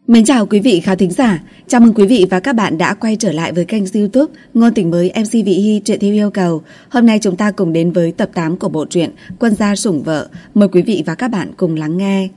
Mến chào quý vị khán thính giả, chào mừng quý vị và các bạn đã quay trở lại với kênh YouTube Ngôn Tình Mới MC Vị Hy truyện theo yêu cầu. Hôm nay chúng ta cùng đến với tập 8 của bộ truyện Quân gia sủng vợ. Mời quý vị và các bạn cùng lắng nghe.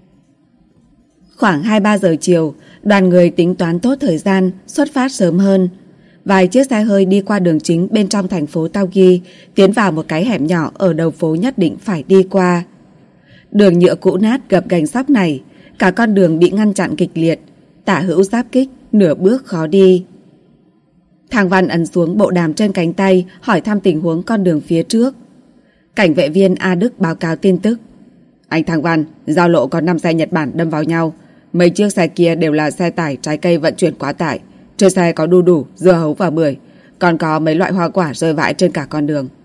Khoảng 2-3 giờ chiều, đoàn người tính toán tốt thời gian, xuất phát sớm hơn. Vài chiếc xe hơi đi qua đường chính bên trong thành phố Taogi, tiến vào một cái hẻm nhỏ ở đầu phố nhất định phải đi qua. Đường nhựa cũ nát gập ghềnh sóc này, cả con đường bị ngăn chặn kịch liệt, tả hữu giáp kích, nửa bước khó đi. Thang Văn ấn xuống bộ đàm trên cánh tay, hỏi thăm tình huống con đường phía trước. Cảnh vệ viên A Đức báo cáo tin tức. Anh Thang Văn, giao lộ có 5 xe Nhật Bản đâm vào nhau. Mấy chiếc xe kia đều là xe tải trái cây vận chuyển quá tải. Trên xe có đu đủ, dưa hấu và bưởi. Còn có mấy loại hoa quả rơi vãi trên cả con đường.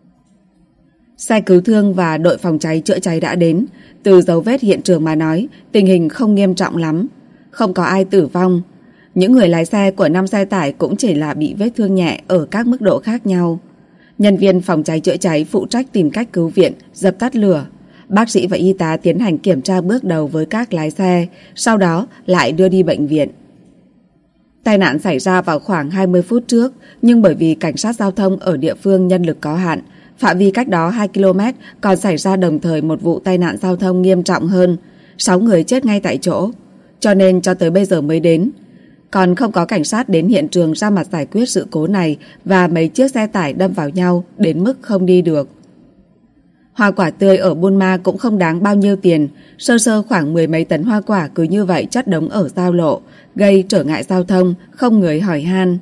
Xe cứu thương và đội phòng cháy chữa cháy đã đến. Từ dấu vết hiện trường mà nói, tình hình không nghiêm trọng lắm. Không có ai tử vong. Những người lái xe của 5 xe tải cũng chỉ là bị vết thương nhẹ ở các mức độ khác nhau. Nhân viên phòng cháy chữa cháy phụ trách tìm cách cứu viện, dập tắt lửa. Bác sĩ và y tá tiến hành kiểm tra bước đầu với các lái xe, sau đó lại đưa đi bệnh viện. Tai nạn xảy ra vào khoảng 20 phút trước, nhưng bởi vì cảnh sát giao thông ở địa phương nhân lực có hạn, phạm vi cách đó 2 km còn xảy ra đồng thời một vụ tai nạn giao thông nghiêm trọng hơn, 6 người chết ngay tại chỗ, cho nên cho tới bây giờ mới đến. Còn không có cảnh sát đến hiện trường ra mặt giải quyết sự cố này và mấy chiếc xe tải đâm vào nhau đến mức không đi được. Hoa quả tươi ở Buôn Ma cũng không đáng bao nhiêu tiền, sơ sơ khoảng 10 mấy tấn hoa quả cứ như vậy chất đống ở giao lộ, gây trở ngại giao thông, không người hỏi han.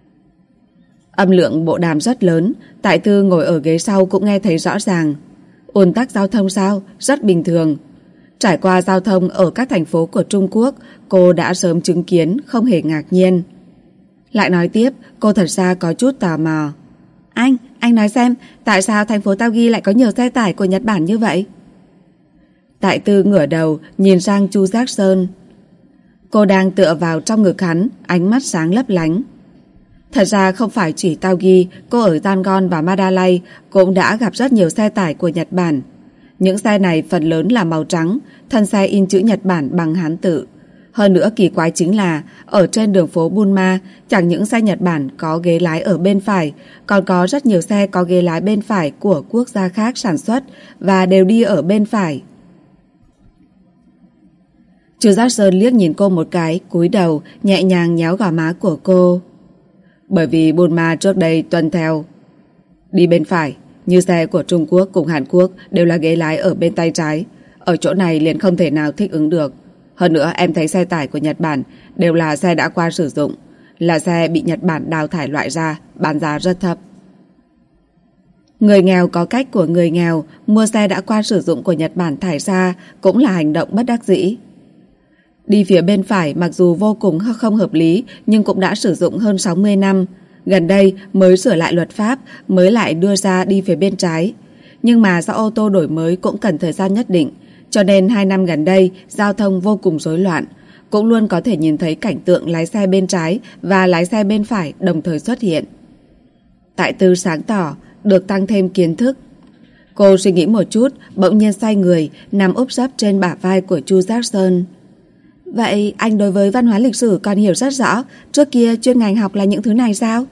Âm lượng bộ đàm rất lớn, Tại Tư ngồi ở ghế sau cũng nghe thấy rõ ràng. Ùn tắc giao thông sao? Rất bình thường. Trải qua giao thông ở các thành phố của Trung Quốc, cô đã sớm chứng kiến, không hề ngạc nhiên. Lại nói tiếp, cô thật ra có chút tò mò. Anh nói xem, tại sao thành phố Taogi lại có nhiều xe tải của Nhật Bản như vậy? Tại Tư ngửa đầu, nhìn sang Chu Giác Sơn. Cô đang tựa vào trong ngực hắn, ánh mắt sáng lấp lánh. Thật ra không phải chỉ Taogi, cô ở Yangon và Mandalay cũng đã gặp rất nhiều xe tải của Nhật Bản. Những xe này phần lớn là màu trắng, thân xe in chữ Nhật Bản bằng Hán tự. Hơn nữa kỳ quái chính là ở trên đường phố Bunma, chẳng những xe Nhật Bản có ghế lái ở bên phải, còn có rất nhiều xe có ghế lái bên phải của quốc gia khác sản xuất và đều đi ở bên phải. Chu Jackson liếc nhìn cô một cái, cúi đầu nhẹ nhàng nhéo gò má của cô. Bởi vì Bunma trước đây tuân theo đi bên phải, như xe của Trung Quốc cùng Hàn Quốc đều là ghế lái ở bên tay trái. Ở chỗ này liền không thể nào thích ứng được. Hơn nữa em thấy xe tải của Nhật Bản đều là xe đã qua sử dụng, là xe bị Nhật Bản đào thải loại ra, bán giá rất thấp. Người nghèo có cách của người nghèo, mua xe đã qua sử dụng của Nhật Bản thải ra cũng là hành động bất đắc dĩ. Đi phía bên phải mặc dù vô cùng không hợp lý nhưng cũng đã sử dụng hơn 60 năm. Gần đây mới sửa lại luật pháp mới lại đưa ra đi phía bên trái. Nhưng mà do ô tô đổi mới cũng cần thời gian nhất định, cho nên 2 năm gần đây giao thông vô cùng rối loạn. Cũng luôn có thể nhìn thấy cảnh tượng lái xe bên trái và lái xe bên phải đồng thời xuất hiện. Tại Tư sáng tỏ, được tăng thêm kiến thức. Cô suy nghĩ một chút, bỗng nhiên xoay người, nằm úp sấp trên bả vai của Chu Jackson. Vậy anh đối với văn hóa lịch sử còn hiểu rất rõ, trước kia chuyên ngành học là những thứ này sao?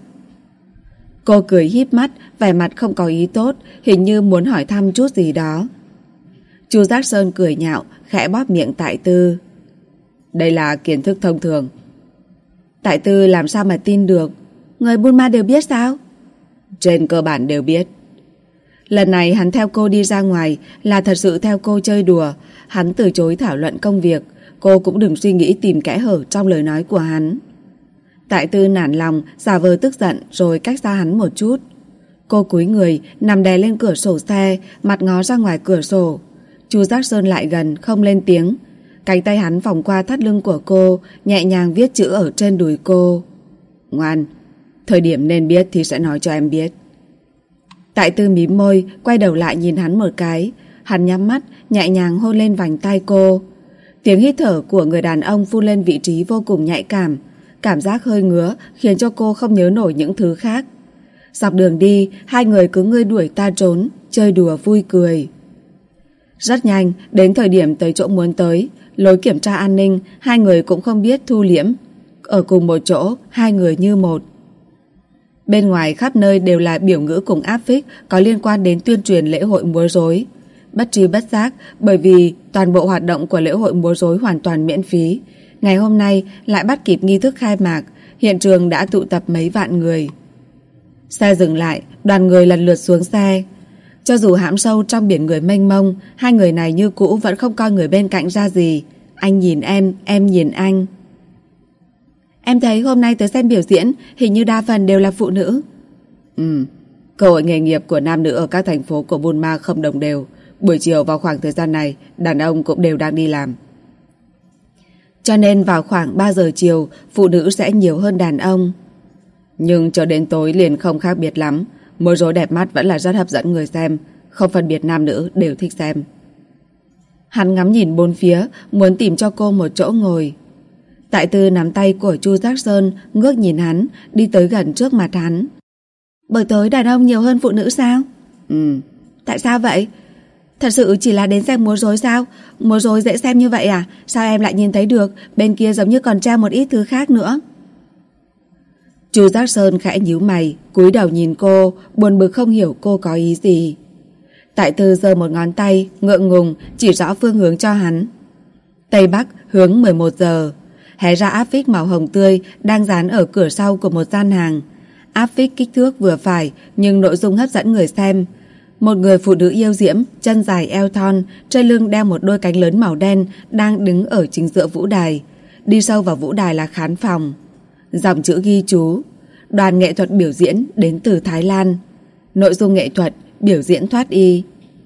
Cô cười híp mắt, vẻ mặt không có ý tốt, hình như muốn hỏi thăm chút gì đó. Chu Jackson cười nhạo, khẽ bóp miệng Tại Tư. Đây là kiến thức thông thường. Tại Tư làm sao mà tin được? Người Bunma đều biết sao? Trên cơ bản đều biết. Lần này hắn theo cô đi ra ngoài là thật sự theo cô chơi đùa. Hắn từ chối thảo luận công việc. Cô cũng đừng suy nghĩ tìm kẽ hở trong lời nói của hắn. Tại Tư nản lòng, giả vờ tức giận rồi cách xa hắn một chút. Cô cúi người, nằm đè lên cửa sổ xe, mặt ngó ra ngoài cửa sổ. Chu Giác Sơn lại gần, không lên tiếng. Cánh tay hắn vòng qua thắt lưng của cô, nhẹ nhàng viết chữ ở trên đùi cô. Ngoan, thời điểm nên biết thì sẽ nói cho em biết. Tại Tư mím môi, quay đầu lại nhìn hắn một cái. Hắn nhắm mắt, nhẹ nhàng hôn lên vành tai cô. Tiếng hít thở của người đàn ông phun lên vị trí vô cùng nhạy cảm. Cảm giác hơi ngứa khiến cho cô không nhớ nổi những thứ khác. Dọc đường đi, hai người cứ ngươi đuổi ta trốn, chơi đùa vui cười. Rất nhanh, đến thời điểm tới chỗ muốn tới, Lối kiểm tra an ninh, hai người cũng không biết thu liễm. Ở cùng một chỗ, hai người như một. Bên ngoài khắp nơi đều là biểu ngữ cùng áp phích có liên quan đến tuyên truyền lễ hội múa rối. Bất tri bất giác, bởi vì toàn bộ hoạt động của lễ hội múa rối hoàn toàn miễn phí. Ngày hôm nay lại bắt kịp nghi thức khai mạc, hiện trường đã tụ tập mấy vạn người. Xe dừng lại, đoàn người lần lượt xuống xe. Cho dù hãm sâu trong biển người mênh mông, hai người này như cũ vẫn không coi người bên cạnh ra gì. Anh nhìn em nhìn anh. Em thấy hôm nay tới xem biểu diễn hình như đa phần đều là phụ nữ. Cơ hội nghề nghiệp của nam nữ ở các thành phố của Buôn Ma không đồng đều. Buổi chiều vào khoảng thời gian này, đàn ông cũng đều đang đi làm. Cho nên vào khoảng 3 giờ chiều, phụ nữ sẽ nhiều hơn đàn ông. Nhưng cho đến tối liền không khác biệt lắm. Múa rối đẹp mắt vẫn là rất hấp dẫn người xem, không phân biệt nam nữ đều thích xem. Hắn ngắm nhìn bốn phía, muốn tìm cho cô một chỗ ngồi. Tại Tư nắm tay của Chu Giác Sơn, ngước nhìn hắn, đi tới gần trước mặt hắn. Buổi tối đàn ông nhiều hơn phụ nữ sao? Tại sao vậy? Thật sự chỉ là đến xem múa rối sao? Múa rối dễ xem như vậy à? Sao em lại nhìn thấy được? Bên kia giống như còn treo một ít thứ khác nữa. Chu Giác Sơn khẽ nhíu mày, cúi đầu nhìn cô, buồn bực không hiểu cô có ý gì. Tại Tư giơ một ngón tay, ngượng ngùng, chỉ rõ phương hướng cho hắn. Tây Bắc hướng 11 giờ. Hé ra áp phích màu hồng tươi đang dán ở cửa sau của một gian hàng. Áp phích kích thước vừa phải nhưng nội dung hấp dẫn người xem. Một người phụ nữ yêu diễm, chân dài eo thon, trên lưng đeo một đôi cánh lớn màu đen, đang đứng ở chính giữa vũ đài. Đi sâu vào vũ đài là khán phòng. Dòng chữ ghi chú: đoàn nghệ thuật biểu diễn đến từ Thái Lan. Nội dung nghệ thuật: biểu diễn thoát y.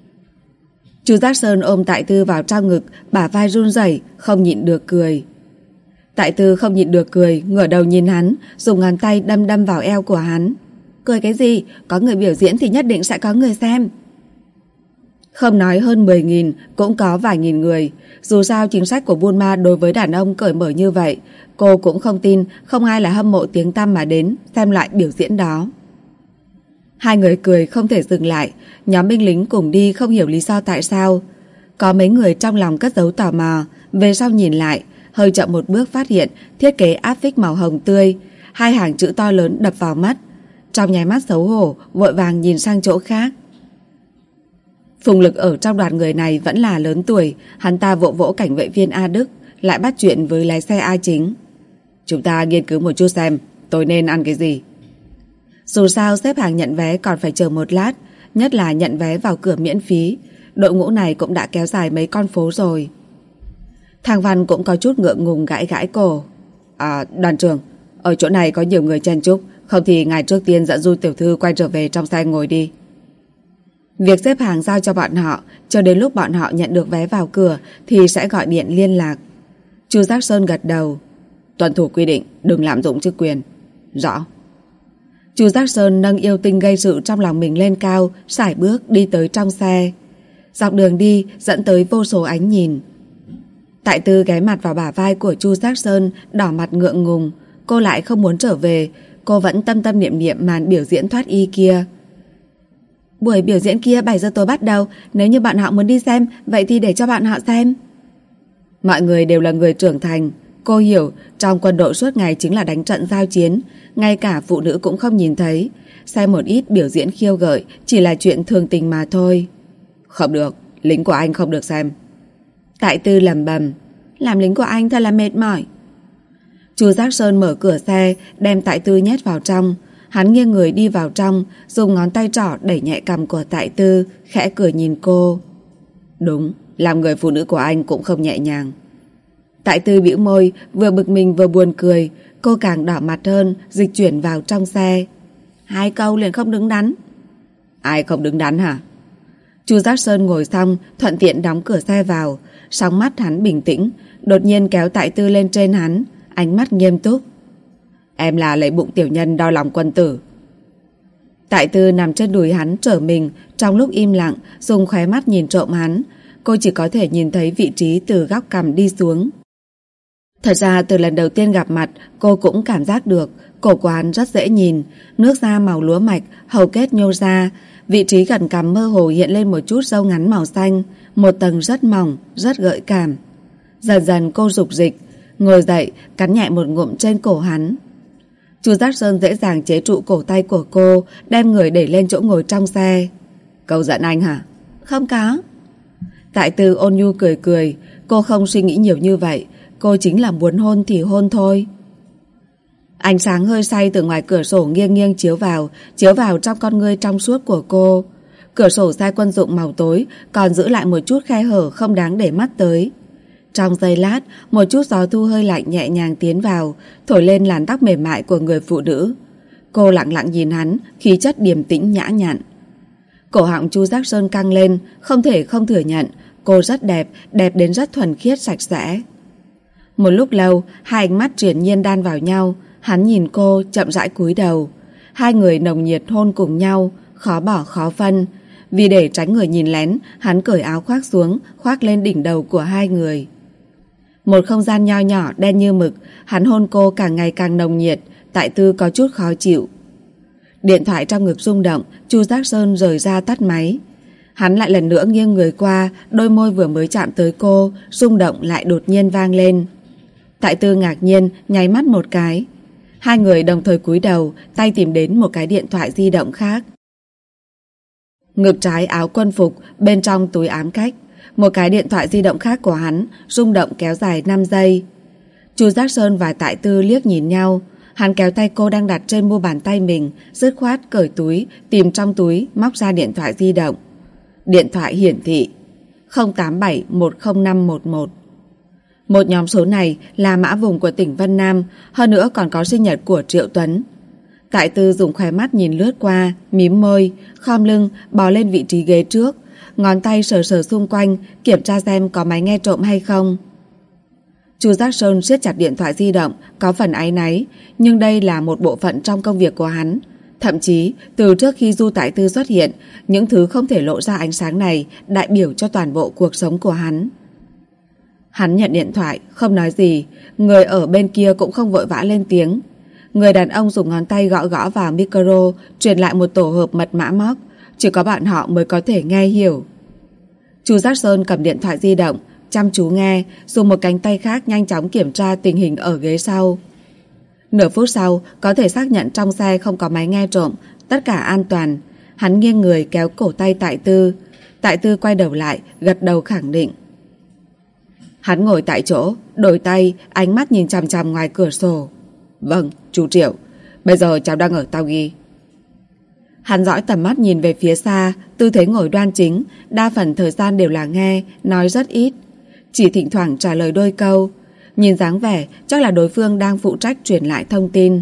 Chu Giác Sơn ôm Tại Tư vào trong ngực, bả vai run rẩy, không nhịn được cười. Tại Tư không nhịn được cười, ngửa đầu nhìn hắn, dùng ngón tay đâm đâm vào eo của hắn. Cười cái gì? Có người biểu diễn thì nhất định sẽ có người xem. Không nói hơn 10.000, cũng có vài nghìn người. Dù sao chính sách của Buôn Ma đối với đàn ông cởi mở như vậy, cô cũng không tin không ai là hâm mộ tiếng tăm mà đến xem loại biểu diễn đó. Hai người cười không thể dừng lại. Nhóm binh lính cùng đi không hiểu lý do tại sao. Có mấy người trong lòng cất giấu tò mò, về sau nhìn lại, hơi chậm một bước phát hiện thiết kế áp phích màu hồng tươi, hai hàng chữ to lớn đập vào mắt. Trong nháy mắt xấu hổ, vội vàng nhìn sang chỗ khác. Phùng Lực ở trong đoàn người này vẫn là lớn tuổi, hắn ta vỗ vỗ cảnh vệ viên A Đức, lại bắt chuyện với lái xe A Chính. Chúng ta nghiên cứu một chút xem tôi nên ăn cái gì. Dù sao xếp hàng nhận vé còn phải chờ một lát, nhất là nhận vé vào cửa miễn phí. Đội ngũ này cũng đã kéo dài mấy con phố rồi. Thang Văn cũng có chút ngượng ngùng gãi gãi cổ. Đoàn trưởng, ở chỗ này có nhiều người chen chúc, không thì ngài trước tiên dẫn Du tiểu thư quay trở về trong xe ngồi đi. Việc xếp hàng giao cho bọn họ, cho đến lúc bọn họ nhận được vé vào cửa thì sẽ gọi điện liên lạc. Chu Giác Sơn gật đầu. Tuân thủ quy định, đừng lạm dụng chức quyền. Rõ. Chu Giác Sơn nâng yêu tinh gây sự trong lòng mình lên cao, sải bước đi tới trong xe. Dọc đường đi dẫn tới vô số ánh nhìn. Tại Tư ghé mặt vào bả vai của Chu Giác Sơn, đỏ mặt ngượng ngùng. Cô lại không muốn trở về, cô vẫn tâm tâm niệm niệm màn biểu diễn thoát y kia. Buổi biểu diễn kia 7 giờ tối bắt đầu, nếu như bạn họ muốn đi xem, vậy thì để cho bạn họ xem. Mọi người đều là người trưởng thành. Cô hiểu trong quân đội suốt ngày chính là đánh trận giao chiến, ngay cả phụ nữ cũng không nhìn thấy. Xem một ít biểu diễn khiêu gợi chỉ là chuyện thường tình mà thôi. Không được, lính của anh không được xem. Tại Tư lẩm bẩm, làm lính của anh thật là mệt mỏi. Chu Giác Sơn mở cửa xe, đem Tại Tư nhét vào trong. Hắn nghiêng người đi vào trong, dùng ngón tay trỏ đẩy nhẹ cằm của Tại Tư, khẽ cười nhìn cô. Đúng, làm người phụ nữ của anh cũng không nhẹ nhàng. Tại Tư bĩu môi, vừa bực mình vừa buồn cười. Cô càng đỏ mặt hơn, dịch chuyển vào trong xe. 2 câu liền không đứng đắn. Ai không đứng đắn hả? Chu Giác Sơn ngồi xong, thuận tiện đóng cửa xe vào. Sóng mắt hắn bình tĩnh, đột nhiên kéo Tại Tư lên trên hắn, ánh mắt nghiêm túc. Em là lấy bụng tiểu nhân đo lòng quân tử. Tại Tư nằm trên đùi hắn trở mình, trong lúc im lặng, dùng khóe mắt nhìn trộm hắn. Cô chỉ có thể nhìn thấy vị trí từ góc cằm đi xuống. Thật ra từ lần đầu tiên gặp mặt, cô cũng cảm giác được cổ của hắn rất dễ nhìn, nước da màu lúa mạch, hầu kết nhô ra, vị trí gần cằm mơ hồ hiện lên một chút râu ngắn màu xanh, một tầng rất mỏng, rất gợi cảm. Dần dần cô rục rịch, ngồi dậy, cắn nhẹ một ngụm trên cổ hắn. Chu Giác Sơn dễ dàng chế trụ cổ tay của cô, đem người đẩy lên chỗ ngồi trong xe. Cậu giận anh hả? Không có. Tại Tư ôn nhu cười cười, cô không suy nghĩ nhiều như vậy, cô chính là muốn hôn thì hôn thôi. Ánh sáng hơi say từ ngoài cửa sổ nghiêng nghiêng chiếu vào trong con ngươi trong suốt của cô. Cửa sổ xe quân dụng màu tối còn giữ lại một chút khe hở không đáng để mắt tới. Trong giây lát, một chút gió thu hơi lạnh nhẹ nhàng tiến vào, thổi lên làn tóc mềm mại của người phụ nữ. Cô lặng lặng nhìn hắn, khí chất điềm tĩnh nhã nhặn. Cổ họng Chu Giác Sơn căng lên, không thể không thừa nhận, cô rất đẹp, đẹp đến rất thuần khiết sạch sẽ. Một lúc lâu, hai ánh mắt triền nhiên đan vào nhau, hắn nhìn cô chậm rãi cúi đầu. Hai người nồng nhiệt hôn cùng nhau, khó bỏ khó phân. Vì để tránh người nhìn lén, hắn cởi áo khoác xuống, khoác lên đỉnh đầu của hai người. Một không gian nho nhỏ đen như mực, hắn hôn cô càng ngày càng nồng nhiệt. Tại Tư có chút khó chịu. Điện thoại trong ngực rung động, Chu Giác Sơn rời ra tắt máy. Hắn lại lần nữa nghiêng người qua, đôi môi vừa mới chạm tới cô, rung động lại đột nhiên vang lên. Tại Tư ngạc nhiên, nháy mắt một cái. Hai người đồng thời cúi đầu, tay tìm đến một cái điện thoại di động khác. Ngực trái áo quân phục, bên trong túi ám cách. Một cái điện thoại di động khác của hắn, rung động kéo dài 5 giây. Chu Giác Sơn và Tại Tư liếc nhìn nhau. Hắn kéo tay cô đang đặt trên mu bàn tay mình, dứt khoát cởi túi, tìm trong túi, móc ra điện thoại di động. Điện thoại hiển thị 087-10511. Một nhóm số này là mã vùng của tỉnh Vân Nam, hơn nữa còn có sinh nhật của Triệu Tuấn. Tại Tư dùng khóe mắt nhìn lướt qua, mím môi, khom lưng, bò lên vị trí ghế trước, ngón tay sờ sờ xung quanh, kiểm tra xem có máy nghe trộm hay không. Chu Giác Sơn siết chặt điện thoại di động, có phần áy náy, nhưng đây là một bộ phận trong công việc của hắn. Thậm chí, từ trước khi Du Tại Tư xuất hiện, những thứ không thể lộ ra ánh sáng này đại biểu cho toàn bộ cuộc sống của hắn. Hắn nhận điện thoại, không nói gì, người ở bên kia cũng không vội vã lên tiếng. Người đàn ông dùng ngón tay gõ gõ vào micro, truyền lại một tổ hợp mật mã móc, chỉ có bạn họ mới có thể nghe hiểu. Chu Giác Sơn cầm điện thoại di động, chăm chú nghe, dùng một cánh tay khác nhanh chóng kiểm tra tình hình ở ghế sau. Nửa phút sau, có thể xác nhận trong xe không có máy nghe trộm, tất cả an toàn. Hắn nghiêng người kéo cổ tay Tại Tư. Tại Tư quay đầu lại, gật đầu khẳng định. Hắn ngồi tại chỗ, đổi tay, ánh mắt nhìn chằm chằm ngoài cửa sổ. Vâng, chú Triệu, bây giờ cháu đang ở Tao Ghi. Hắn dõi tầm mắt nhìn về phía xa, tư thế ngồi đoan chính, đa phần thời gian đều là nghe, nói rất ít. Chỉ thỉnh thoảng trả lời đôi câu. Nhìn dáng vẻ, chắc là đối phương đang phụ trách truyền lại thông tin.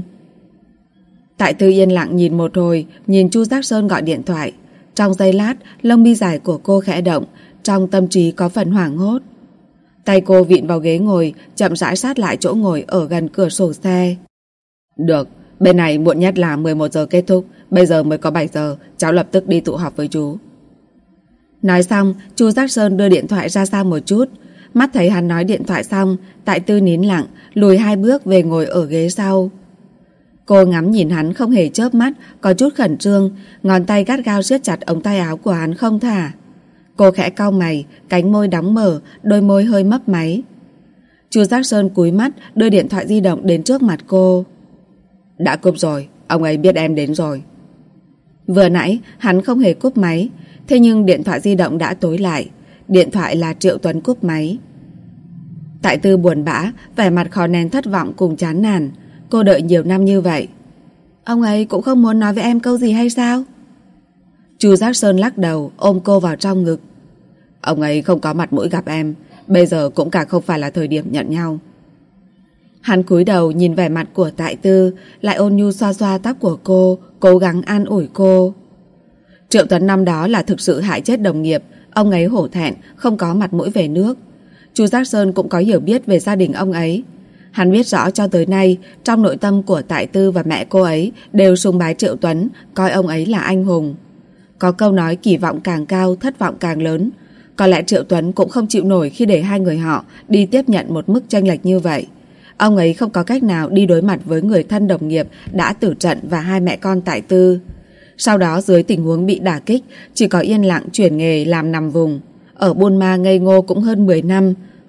Tại Tư yên lặng nhìn một hồi, nhìn Chu Giác Sơn gọi điện thoại. Trong giây lát, lông mi dài của cô khẽ động, trong tâm trí có phần hoảng hốt. Tay cô vịn vào ghế ngồi, chậm rãi sát lại chỗ ngồi ở gần cửa sổ xe. Được, bên này muộn nhất là 11 giờ kết thúc, bây giờ mới có 7 giờ, cháu lập tức đi tụ họp với chú. Nói xong, Chu Giác Sơn đưa điện thoại ra xa một chút. Mắt thấy hắn nói điện thoại xong, Tại Tư nín lặng, lùi 2 bước về ngồi ở ghế sau. Cô ngắm nhìn hắn không hề chớp mắt, có chút khẩn trương, ngón tay gắt gao siết chặt ống tay áo của hắn không thả. Cô khẽ cau mày, cánh môi đóng mở, đôi môi hơi mấp máy. Chu Giác Sơn cúi mắt, đưa điện thoại di động đến trước mặt cô. Đã cúp rồi, ông ấy biết em đến rồi. Vừa nãy, hắn không hề cúp máy, thế nhưng điện thoại di động đã tối lại. Điện thoại là Triệu Tuấn cúp máy. Tại Tư buồn bã, vẻ mặt khó nén thất vọng cùng chán nản. Cô đợi nhiều năm như vậy. Ông ấy cũng không muốn nói với em câu gì hay sao? Chu Giác Sơn lắc đầu, ôm cô vào trong ngực. Ông ấy không có mặt mũi gặp em, bây giờ cũng cả không phải là thời điểm nhận nhau. Hắn cúi đầu nhìn vẻ mặt của Tại Tư, lại ôn nhu xoa xoa tóc của cô, cố gắng an ủi cô. Triệu Tuấn năm đó là thực sự hại chết đồng nghiệp, ông ấy hổ thẹn, không có mặt mũi về nước. Chu Giác Sơn cũng có hiểu biết về gia đình ông ấy. Hắn biết rõ cho tới nay, trong nội tâm của Tại Tư và mẹ cô ấy đều sùng bái Triệu Tuấn, coi ông ấy là anh hùng. Có câu nói kỳ vọng càng cao, thất vọng càng lớn. Có lẽ Triệu Tuấn cũng không chịu nổi khi để hai người họ đi tiếp nhận một mức chênh lệch như vậy. Ông ấy không có cách nào đi đối mặt với người thân đồng nghiệp đã tử trận và hai mẹ con Tại Tư. Sau đó dưới tình huống bị đả kích, chỉ có yên lặng chuyển nghề làm nằm vùng. Ở Buôn Ma ngây ngô cũng hơn 10 năm,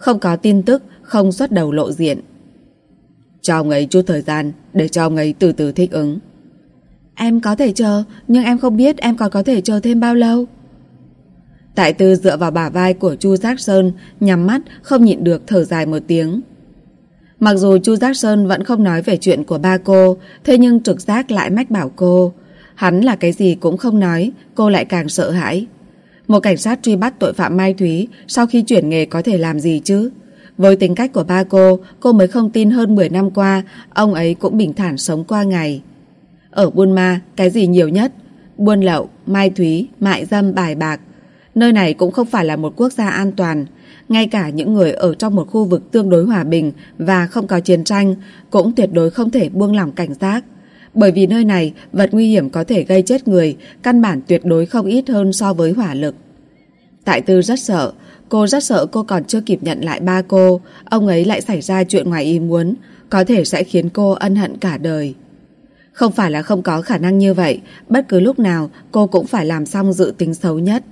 không có tin tức, không xuất đầu lộ diện. Cho ông ấy chút thời gian để cho ông ấy từ từ thích ứng. Em có thể chờ, nhưng em không biết em còn có thể chờ thêm bao lâu. Tại Tư dựa vào bả vai của Chu Giác Sơn, nhắm mắt không nhịn được thở dài một tiếng. Mặc dù Chu Giác Sơn vẫn không nói về chuyện của ba cô, thế nhưng trực giác lại mách bảo cô. Hắn là cái gì cũng không nói, cô lại càng sợ hãi. Một cảnh sát truy bắt tội phạm Mai Thúy sau khi chuyển nghề có thể làm gì chứ? Với tính cách của ba cô mới không tin hơn 10 năm qua ông ấy cũng bình thản sống qua ngày. Ở Buôn Ma, cái gì nhiều nhất? Buôn lậu, Mai Thúy, mại dâm, bài bạc. Nơi này cũng không phải là một quốc gia an toàn. Ngay cả những người ở trong một khu vực tương đối hòa bình và không có chiến tranh cũng tuyệt đối không thể buông lỏng cảnh giác. Bởi vì nơi này vật nguy hiểm có thể gây chết người, căn bản tuyệt đối không ít hơn so với hỏa lực. Tại Tư rất sợ. Cô rất sợ cô còn chưa kịp nhận lại ba cô, ông ấy lại xảy ra chuyện ngoài ý muốn, có thể sẽ khiến cô ân hận cả đời. Không phải là không có khả năng như vậy, bất cứ lúc nào cô cũng phải làm xong dự tính xấu nhất.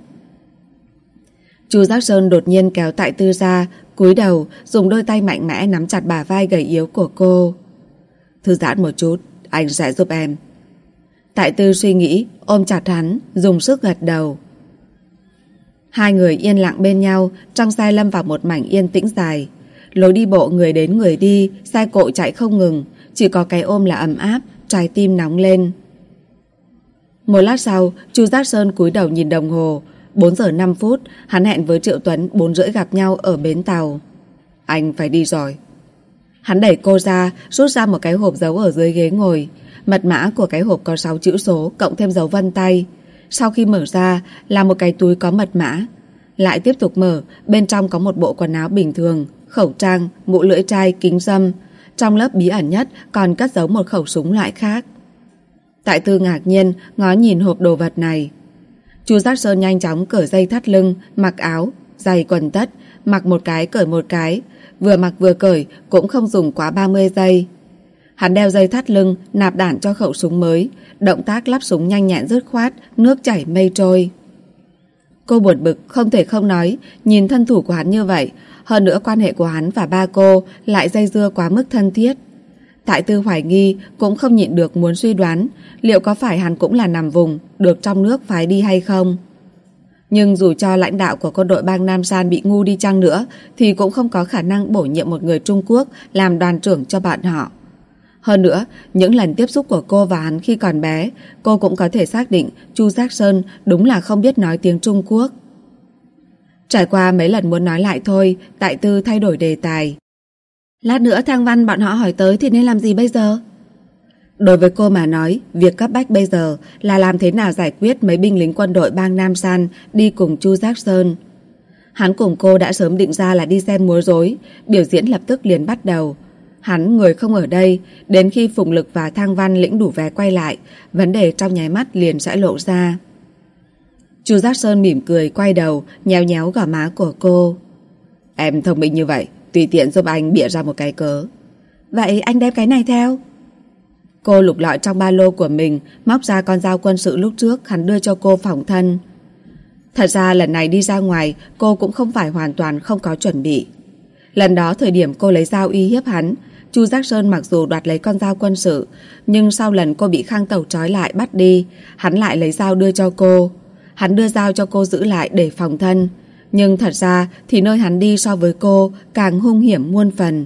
Chu Giác Sơn đột nhiên kéo Tại Tư ra, cúi đầu, dùng đôi tay mạnh mẽ nắm chặt bả vai gầy yếu của cô. Thư giãn một chút, anh sẽ giúp em. Tại Tư suy nghĩ, ôm chặt hắn, dùng sức gật đầu. Hai người yên lặng bên nhau, trong xe lâm vào một mảnh yên tĩnh dài. Lối đi bộ người đến người đi, xe cộ chạy không ngừng, chỉ có cái ôm là ấm áp, trái tim nóng lên. Một lát sau, Chu Giác Sơn cúi đầu nhìn đồng hồ. 4 giờ 5 phút, hắn hẹn với Triệu Tuấn 4 rưỡi gặp nhau ở bến tàu. Anh phải đi rồi. Hắn đẩy cô ra, rút ra một cái hộp giấu ở dưới ghế ngồi. Mật mã của cái hộp có 6 chữ số cộng thêm dấu vân tay. Sau khi mở ra là một cái túi có mật mã. Lại tiếp tục mở, bên trong có một bộ quần áo bình thường, khẩu trang, mũ lưỡi trai, kính râm. Trong lớp bí ẩn nhất còn cất giấu một khẩu súng loại khác. Tại Tư ngạc nhiên ngó nhìn hộp đồ vật này. Chu Giác Sơn nhanh chóng cởi dây thắt lưng, mặc áo, giày quần tất, mặc một cái cởi một cái, vừa mặc vừa cởi cũng không dùng quá 30 giây. Hắn đeo dây thắt lưng, nạp đạn cho khẩu súng mới, động tác lắp súng nhanh nhẹn dứt khoát, nước chảy mây trôi. Cô buồn bực không thể không nói, nhìn thân thủ của hắn như vậy, hơn nữa quan hệ của hắn và ba cô lại dây dưa quá mức thân thiết. Tại Tư hoài nghi, cũng không nhịn được muốn suy đoán liệu có phải hắn cũng là nằm vùng được trong nước phái đi hay không. Nhưng dù cho lãnh đạo của quân đội bang Nam San bị ngu đi chăng nữa thì cũng không có khả năng bổ nhiệm một người Trung Quốc làm đoàn trưởng cho bọn họ. Hơn nữa, những lần tiếp xúc của cô và hắn khi còn bé, cô cũng có thể xác định Chu Giác Sơn đúng là không biết nói tiếng Trung Quốc. Trải qua mấy lần muốn nói lại thôi, Tại Tư thay đổi đề tài. Lát nữa Thang Văn bọn họ hỏi tới thì nên làm gì bây giờ? Đối với cô mà nói, việc cấp bách bây giờ là làm thế nào giải quyết mấy binh lính quân đội bang Nam San đi cùng Chu Giác Sơn. Hắn cùng cô đã sớm định ra là đi xem múa rối, biểu diễn lập tức liền bắt đầu. Hắn người không ở đây, đến khi Phùng Lực và Thang Văn lĩnh đủ vé quay lại, vấn đề trong nháy mắt liền sẽ lộ ra. Chu Giác Sơn mỉm cười quay đầu, nhéo nhéo gò má của cô. Em thông minh như vậy, tùy tiện giúp anh bịa ra một cái cớ. Vậy anh đem cái này theo? Cô lục lọi trong ba lô của mình, móc ra con dao quân sự lúc trước hắn đưa cho cô phòng thân. Thật ra lần này đi ra ngoài, cô cũng không phải hoàn toàn không có chuẩn bị. Lần đó thời điểm cô lấy dao uy hiếp hắn, Chu Giác Sơn mặc dù đoạt lấy con dao quân sự, nhưng sau lần cô bị Khang Tẩu trói lại bắt đi, hắn lại lấy dao đưa cho cô. Hắn đưa dao cho cô giữ lại để phòng thân, nhưng thật ra thì nơi hắn đi so với cô càng hung hiểm muôn phần.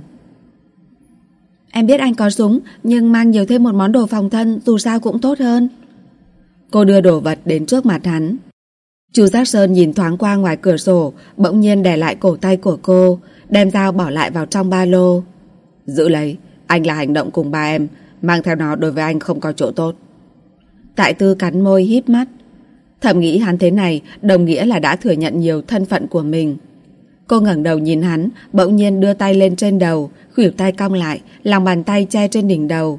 Em biết anh có súng, nhưng mang nhiều thêm một món đồ phòng thân dù sao cũng tốt hơn. Cô đưa đồ vật đến trước mặt hắn. Chu Giác Sơn nhìn thoáng qua ngoài cửa sổ, bỗng nhiên đè lại cổ tay của cô, đem dao bỏ lại vào trong ba lô. Giữ lấy, anh là hành động cùng ba em, mang theo nó đối với anh không có chỗ tốt. Tại Tư cắn môi híp mắt. Thầm nghĩ hắn thế này đồng nghĩa là đã thừa nhận nhiều thân phận của mình. Cô ngẩng đầu nhìn hắn, bỗng nhiên đưa tay lên trên đầu, khuỷu tay cong lại, lòng bàn tay che trên đỉnh đầu.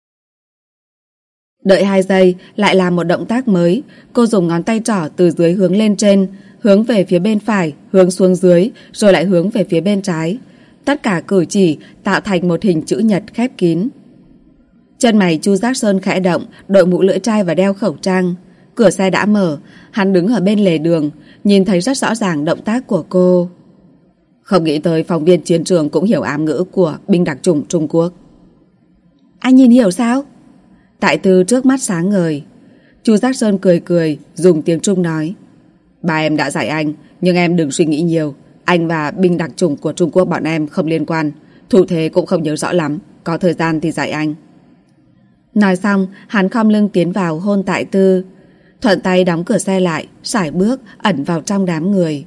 Đợi 2 giây, lại làm một động tác mới. Cô dùng ngón tay trỏ từ dưới hướng lên trên, hướng về phía bên phải, hướng xuống dưới, rồi lại hướng về phía bên trái. Tất cả cử chỉ tạo thành một hình chữ nhật khép kín. Chân mày Chu Giác Sơn khẽ động, đội mũ lưỡi trai và đeo khẩu trang. Cửa xe đã mở, hắn đứng ở bên lề đường, nhìn thấy rất rõ ràng động tác của cô. Không nghĩ tới phóng viên chiến trường cũng hiểu ám ngữ của binh đặc chủng Trung Quốc. Anh nhìn hiểu sao? Tại Tư trước mắt sáng ngời. Chu Giác Sơn cười cười, dùng tiếng Trung nói. Ba em đã dạy anh, nhưng em đừng suy nghĩ nhiều. Anh và binh đặc chủng của Trung Quốc bọn em không liên quan. Thủ thế cũng không nhớ rõ lắm. Có thời gian thì dạy anh. Nói xong, hắn khom lưng tiến vào hôn Tại Tư. Thuận tay đóng cửa xe lại, sải bước, ẩn vào trong đám người.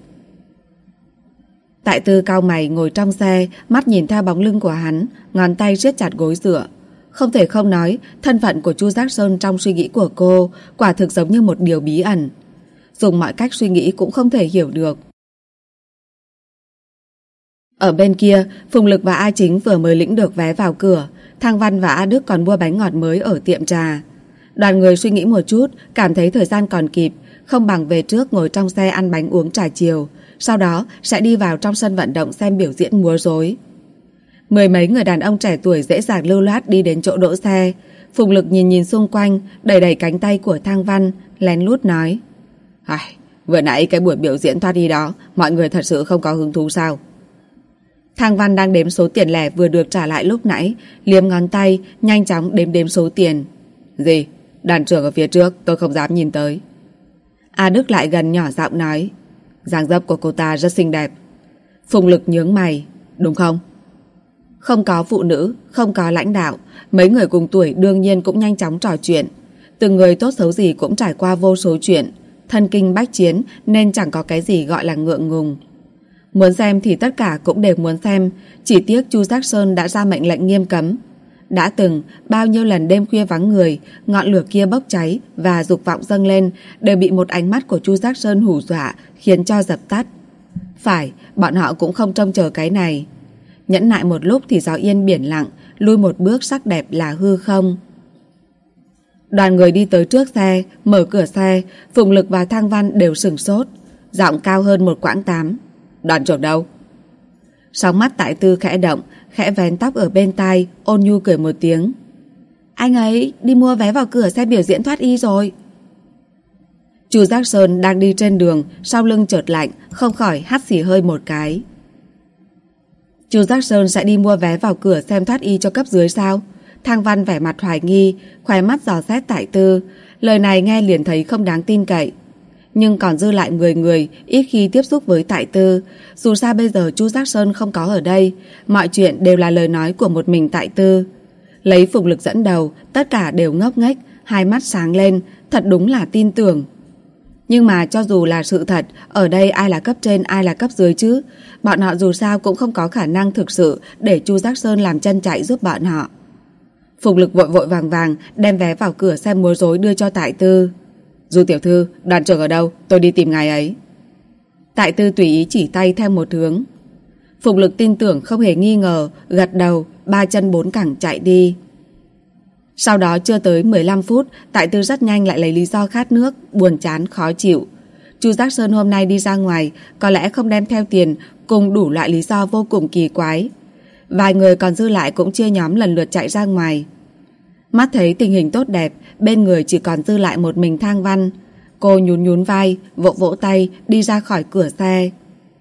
Tại Tư cau mày ngồi trong xe, mắt nhìn theo bóng lưng của hắn, ngón tay siết chặt gối dựa. Không thể không nói, thân phận của Chu Giác Sơn trong suy nghĩ của cô quả thực giống như một điều bí ẩn. Dùng mọi cách suy nghĩ cũng không thể hiểu được. Ở bên kia, Phùng Lực và A Chính vừa mới lĩnh được vé vào cửa. Thang Văn và A Đức còn mua bánh ngọt mới ở tiệm trà. Đoàn người suy nghĩ một chút, cảm thấy thời gian còn kịp, không bằng về trước ngồi trong xe ăn bánh uống trà chiều. Sau đó sẽ đi vào trong sân vận động xem biểu diễn múa rối. Mười mấy người đàn ông trẻ tuổi dễ dàng lưu loát đi đến chỗ đỗ xe. Phùng Lực nhìn nhìn xung quanh, đẩy đẩy cánh tay của Thang Văn, lén lút nói. Vừa nãy cái buổi biểu diễn thoát y đó, mọi người thật sự không có hứng thú sao? Thang Văn đang đếm số tiền lẻ vừa được trả lại lúc nãy, liếm ngón tay, nhanh chóng đếm số tiền. Gì? Đoàn trưởng ở phía trước, tôi không dám nhìn tới. A Đức lại gần nhỏ giọng nói. Dáng dấp của cô ta rất xinh đẹp. Phùng Lực nhướng mày. Đúng không? Không có phụ nữ, không có lãnh đạo. Mấy người cùng tuổi đương nhiên cũng nhanh chóng trò chuyện. Từng người tốt xấu gì cũng trải qua vô số chuyện. Thân kinh bách chiến nên chẳng có cái gì gọi là ngượng ngùng. Muốn xem thì tất cả cũng đều muốn xem. Chỉ tiếc Chu Giác Sơn đã ra mệnh lệnh nghiêm cấm. Đã từng bao nhiêu lần đêm khuya vắng người, ngọn lửa kia bốc cháy và dục vọng dâng lên đều bị một ánh mắt của Chu Giác Sơn hù dọa, khiến cho dập tắt. Phải, bọn họ cũng không trông chờ cái này. Nhẫn nại một lúc thì gió yên biển lặng, lui một bước sắc đẹp là hư không. Đoàn người đi tới trước xe, mở cửa xe, Phùng Lực và Thang Văn đều sửng sốt. Giọng cao hơn một quãng tám. Đoàn trưởng đâu? Sóng mắt Tại Tư khẽ động, khẽ vén tóc ở bên tai, ôn nhu cười một tiếng. Anh ấy đi mua vé vào cửa xe biểu diễn thoát y rồi. Chu Giác Sơn đang đi trên đường, sau lưng chợt lạnh, không khỏi hắt xì hơi một cái. Chu Giác Sơn sẽ đi mua vé vào cửa xem thoát y cho cấp dưới sao? Thang Văn vẻ mặt hoài nghi, khóe mắt dò xét Tại Tư. Lời này nghe liền thấy không đáng tin cậy. Nhưng còn dư lại 10 người ít khi tiếp xúc với Tại Tư. Dù sao bây giờ Chu Giác Sơn không có ở đây, mọi chuyện đều là lời nói của một mình Tại Tư. Lấy Phùng Lực dẫn đầu, tất cả đều ngốc nghếch, hai mắt sáng lên, thật đúng là tin tưởng. Nhưng mà cho dù là sự thật, ở đây ai là cấp trên ai là cấp dưới chứ? Bọn họ dù sao cũng không có khả năng thực sự để Chu Giác Sơn làm chân chạy giúp bọn họ. Phùng Lực vội vội vàng vàng đem vé vào cửa xem múa rối đưa cho Tại Tư. Du tiểu thư, đoàn trưởng ở đâu? Tôi đi tìm ngài ấy. Tại Tư tùy ý chỉ tay theo một hướng. Phùng Lực tin tưởng không hề nghi ngờ, gật đầu, ba chân bốn cẳng chạy đi. Sau đó chưa tới 15 phút, Tại Tư rất nhanh lại lấy lý do khát nước, buồn chán, khó chịu. Chu Giác Sơn hôm nay đi ra ngoài, có lẽ không đem theo tiền, cùng đủ loại lý do vô cùng kỳ quái. Vài người còn dư lại cũng chia nhóm lần lượt chạy ra ngoài. Mắt thấy tình hình tốt đẹp, bên người chỉ còn dư lại một mình Thang Văn. Cô nhún nhún vai, vỗ vỗ tay, đi ra khỏi cửa xe.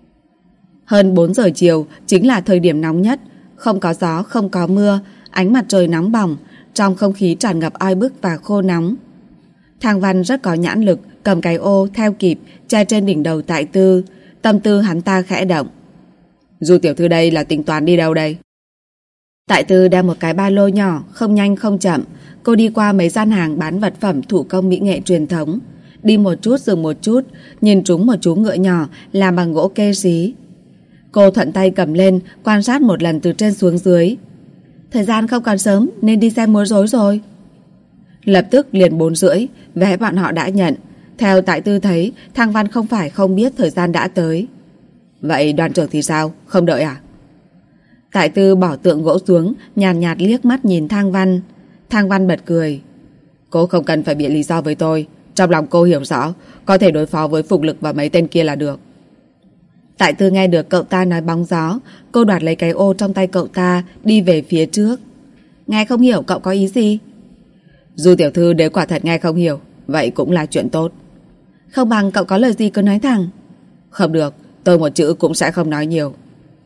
Hơn 4 giờ chiều, chính là thời điểm nóng nhất. Không có gió, không có mưa, ánh mặt trời nóng bỏng, trong không khí tràn ngập oi bức và khô nóng. Thang Văn rất có nhãn lực, cầm cái ô theo kịp, che trên đỉnh đầu Tại Tư. Tâm tư hắn ta khẽ động. Du tiểu thư đây là tính toán đi đâu đây? Tại Tư đeo một cái ba lô nhỏ, không nhanh không chậm. Cô đi qua mấy gian hàng bán vật phẩm thủ công mỹ nghệ truyền thống. Đi một chút dừng một chút, nhìn trúng một chú ngựa nhỏ làm bằng gỗ kê xí. Cô thuận tay cầm lên, quan sát một lần từ trên xuống dưới. Thời gian không còn sớm nên đi xem múa rối rồi. Lập tức liền 4 rưỡi, vé bọn họ đã nhận. Theo Tại Tư thấy, Thang Văn không phải không biết thời gian đã tới. Vậy đoàn trưởng thì sao? Không đợi à? Tại Tư bỏ tượng gỗ xuống, nhàn nhạt liếc mắt nhìn Thang Văn. Thang Văn bật cười. Cô không cần phải bịa lý do với tôi. Trong lòng cô hiểu rõ, có thể đối phó với Phùng Lực và mấy tên kia là được. Tại Tư nghe được cậu ta nói bóng gió, cô đoạt lấy cái ô trong tay cậu ta, đi về phía trước. Nghe không hiểu cậu có ý gì? Du tiểu thư nếu quả thật nghe không hiểu, vậy cũng là chuyện tốt. Không bằng cậu có lời gì cứ nói thẳng. Không được, tôi một chữ cũng sẽ không nói nhiều.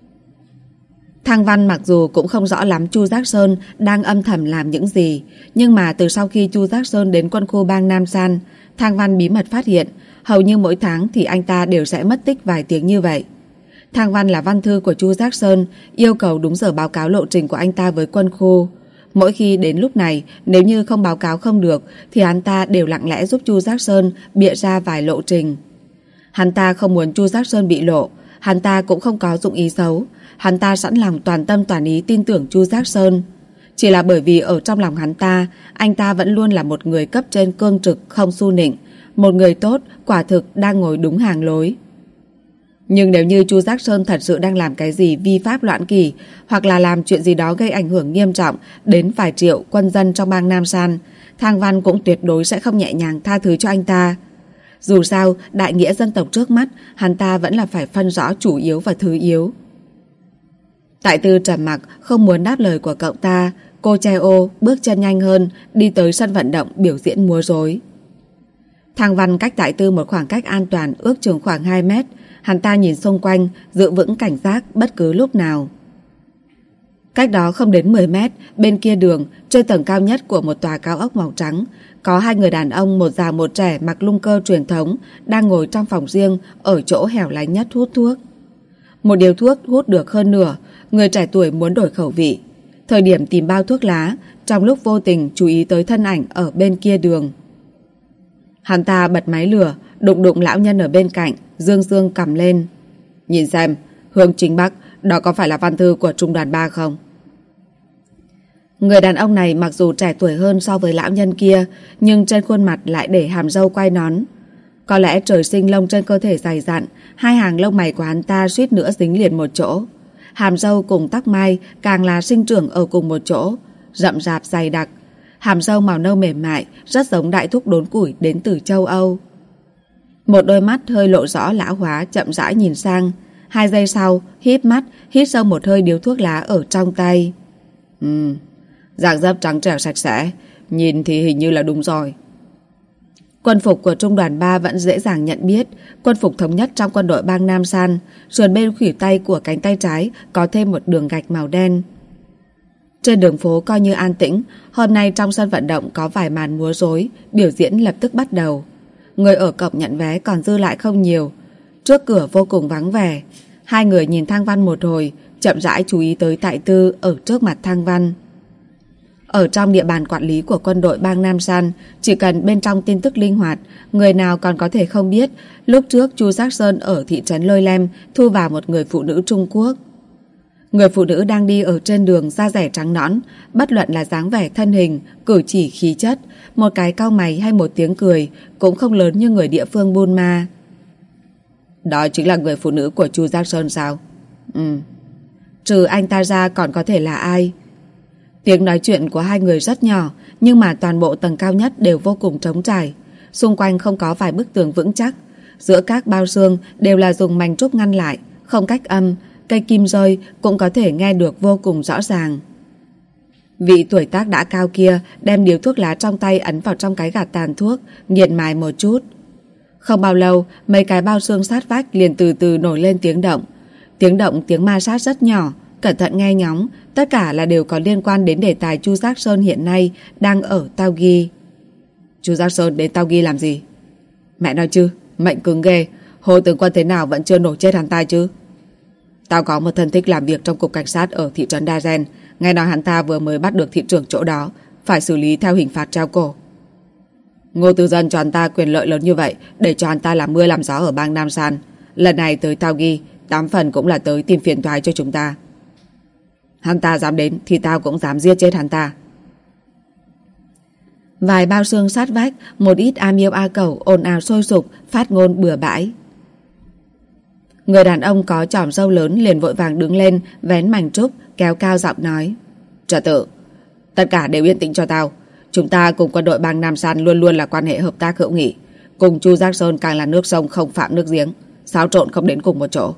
Thang Văn mặc dù cũng không rõ lắm Chu Giác Sơn đang âm thầm làm những gì, nhưng mà từ sau khi Chu Giác Sơn đến quân khu bang Nam San, Thang Văn bí mật phát hiện hầu như mỗi tháng thì anh ta đều sẽ mất tích vài tiếng như vậy. Thang Văn là văn thư của Chu Giác Sơn, yêu cầu đúng giờ báo cáo lộ trình của anh ta với quân khu. Mỗi khi đến lúc này, nếu như không báo cáo không được thì hắn ta đều lặng lẽ giúp Chu Giác Sơn bịa ra vài lộ trình. Hắn ta không muốn Chu Giác Sơn bị lộ, hắn ta cũng không có dụng ý xấu, hắn ta sẵn lòng toàn tâm toàn ý tin tưởng Chu Giác Sơn. Chỉ là bởi vì ở trong lòng hắn ta, anh ta vẫn luôn là một người cấp trên cương trực không su nịnh, một người tốt quả thực đang ngồi đúng hàng lối. Nhưng nếu như Chu Giác Sơn thật sự đang làm cái gì vi pháp loạn kỷ, hoặc là làm chuyện gì đó gây ảnh hưởng nghiêm trọng đến vài triệu quân dân trong bang Nam San, Thang Văn cũng tuyệt đối sẽ không nhẹ nhàng tha thứ cho anh ta. Dù sao, đại nghĩa dân tộc trước mắt, hắn ta vẫn là phải phân rõ chủ yếu và thứ yếu. Tại Tư trầm mặc không muốn đáp lời của cậu ta. Cô che ô bước chân nhanh hơn, đi tới sân vận động biểu diễn múa rối. Thang Văn cách Tại Tư một khoảng cách an toàn ước chừng khoảng 2 mét. Hắn ta nhìn xung quanh, giữ vững cảnh giác bất cứ lúc nào. Cách đó không đến 10 mét, bên kia đường, trên tầng cao nhất của một tòa cao ốc màu trắng, có hai người đàn ông, một già một trẻ mặc lung cơ truyền thống, đang ngồi trong phòng riêng ở chỗ hẻo lánh nhất hút thuốc. Một điếu thuốc hút được hơn nửa, người trẻ tuổi muốn đổi khẩu vị. Thời điểm tìm bao thuốc lá, trong lúc vô tình chú ý tới thân ảnh ở bên kia đường. Hắn ta bật máy lửa, đụng lão nhân ở bên cạnh, dương cầm lên. Nhìn xem, hướng chính bắc, đó có phải là văn thư của trung đoàn 3 không? Người đàn ông này mặc dù trẻ tuổi hơn so với lão nhân kia, nhưng trên khuôn mặt lại để hàm râu quai nón. Có lẽ trời sinh lông trên cơ thể dày dặn, hai hàng lông mày của hắn ta suýt nữa dính liền một chỗ. Hàm râu cùng tóc mai càng là sinh trưởng ở cùng một chỗ, rậm rạp dày đặc. Hàm râu màu nâu mềm mại, rất giống đại thúc đốn củi đến từ châu Âu. Một đôi mắt hơi lộ rõ lão hóa chậm rãi nhìn sang. 2 giây sau, híp mắt, hít sâu một hơi điếu thuốc lá ở trong tay. Dạng dấp trắng trẻo sạch sẽ, nhìn thì hình như là đúng rồi. Quân phục của trung đoàn 3 vẫn dễ dàng nhận biết, quân phục thống nhất trong quân đội bang Nam San, sườn bên khuỷu tay của cánh tay trái có thêm một đường gạch màu đen. Trên đường phố coi như an tĩnh, hôm nay trong sân vận động có vài màn múa rối, biểu diễn lập tức bắt đầu. Người ở cổng nhận vé còn dư lại không nhiều, trước cửa vô cùng vắng vẻ. Hai người nhìn Thang Văn một hồi, chậm rãi chú ý tới Tại Tư ở trước mặt Thang Văn. Ở trong địa bàn quản lý của quân đội bang Nam San, chỉ cần bên trong tin tức linh hoạt, người nào còn có thể không biết lúc trước Chu Giác Sơn ở thị trấn Lôi Lem thu vào một người phụ nữ Trung Quốc. Người phụ nữ đang đi ở trên đường, da dẻ trắng nõn, bất luận là dáng vẻ thân hình, cử chỉ khí chất, một cái cau mày hay một tiếng cười cũng không lớn như người địa phương Burma. Đó chính là người phụ nữ của Chu Giác Sơn sao? Trừ anh ta ra còn có thể là ai? Tiếng nói chuyện của hai người rất nhỏ, nhưng mà toàn bộ tầng cao nhất đều vô cùng trống trải. Xung quanh không có vài bức tường vững chắc, giữa các bao xương đều là dùng mảnh trúc ngăn lại, không cách âm, cây kim rơi cũng có thể nghe được vô cùng rõ ràng. Vị tuổi tác đã cao kia đem điếu thuốc lá trong tay ấn vào trong cái gạt tàn thuốc, nghiền mài một chút. Không bao lâu, mấy cái bao xương sát vách liền từ từ nổi lên tiếng động. Tiếng ma sát rất nhỏ, cẩn thận nghe ngóng, tất cả là đều có liên quan đến đề tài Chu Giác Sơn hiện nay đang ở Tao Ghi. Chu Giác Sơn đến Tao Ghi làm gì? Mẹ nói chứ, mệnh cứng ghê, Hồ tướng quân thế nào vẫn chưa nổ chết hắn ta chứ? Tao có một thân thích làm việc trong cục cảnh sát ở thị trấn Dagen, nghe nói hắn ta vừa mới bắt được thị trưởng chỗ đó, phải xử lý theo hình phạt treo cổ. Ngô Tư Dân cho hắn ta quyền lợi lớn như vậy để cho hắn ta làm mưa làm gió ở bang Nam San. Lần này tới Tao Ghi, 8 phần cũng là tới tìm phiền toái cho chúng ta. Hắn ta dám đến thì tao cũng dám giết chết hắn ta. Vài bao xương sát vách, một ít am yêu a cẩu ồn ào sôi sục, phát ngôn bừa bãi. Người đàn ông có chòm râu lớn liền vội vàng đứng lên, vén mảnh trúc, kéo cao giọng nói: Trật tự, tất cả đều yên tĩnh cho tao. Chúng ta cùng quân đội bang Nam San luôn luôn là quan hệ hợp tác hữu nghị, cùng Chu Giác Sơn càng là nước sông không phạm nước giếng, xáo trộn không đến cùng một chỗ.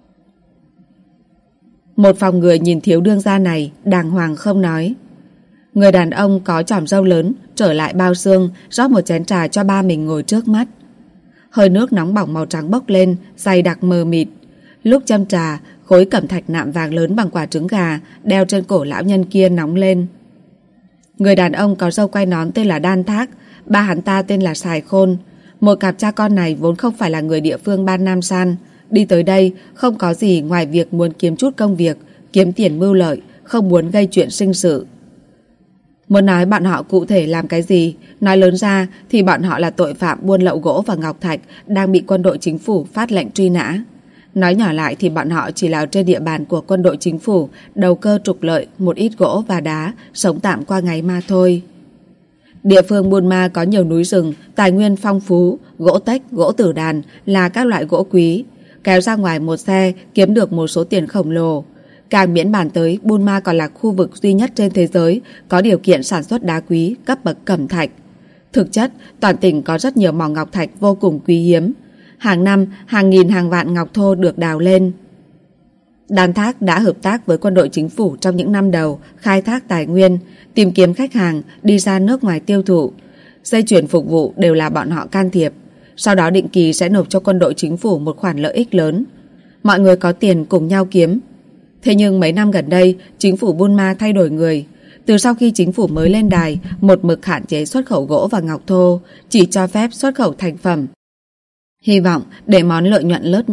Một phòng người nhìn thiếu đương gia này đàng hoàng không nói. Người đàn ông có chòm râu lớn trở lại bao xương, rót một chén trà cho ba mình ngồi trước mắt. Hơi nước nóng bỏng màu trắng bốc lên, dày đặc mờ mịt. Lúc châm trà, khối cẩm thạch nạm vàng lớn bằng quả trứng gà đeo trên cổ lão nhân kia nóng lên. Người đàn ông có râu quai nón tên là Đan Thác, ba hắn ta tên là Sài Khôn. Một cặp cha con này vốn không phải là người địa phương Ban Nam San, đi tới đây không có gì ngoài việc muốn kiếm chút công việc, kiếm tiền mưu lợi, không muốn gây chuyện sinh sự. Muốn nói bọn họ cụ thể làm cái gì, nói lớn ra thì bọn họ là tội phạm buôn lậu gỗ và ngọc thạch đang bị quân đội chính phủ phát lệnh truy nã. Nói nhỏ lại thì bọn họ chỉ là ở trên địa bàn của quân đội chính phủ đầu cơ trục lợi một ít gỗ và đá, sống tạm qua ngày mà thôi. Địa phương Buôn Ma có nhiều núi rừng, tài nguyên phong phú, gỗ tếch, gỗ tử đàn là các loại gỗ quý. Kéo ra ngoài một xe kiếm được một số tiền khổng lồ. Càng miễn bàn tới, Buôn Ma còn là khu vực duy nhất trên thế giới có điều kiện sản xuất đá quý cấp bậc cẩm thạch. Thực chất, toàn tỉnh có rất nhiều mỏ ngọc thạch vô cùng quý hiếm. Hàng năm, hàng nghìn hàng vạn ngọc thô được đào lên. Đan Thác đã hợp tác với quân đội chính phủ trong những năm đầu khai thác tài nguyên, tìm kiếm khách hàng, đi ra nước ngoài tiêu thụ. Dây chuyền phục vụ đều là bọn họ can thiệp. Sau đó định kỳ sẽ nộp cho quân đội chính phủ một khoản lợi ích lớn. Mọi người có tiền cùng nhau kiếm. Thế nhưng mấy năm gần đây, chính phủ Buôn Ma thay đổi người. Từ sau khi chính phủ mới lên đài, một mực hạn chế xuất khẩu gỗ và ngọc thô, chỉ cho phép xuất khẩu thành phẩm. Hy vọng để món lợi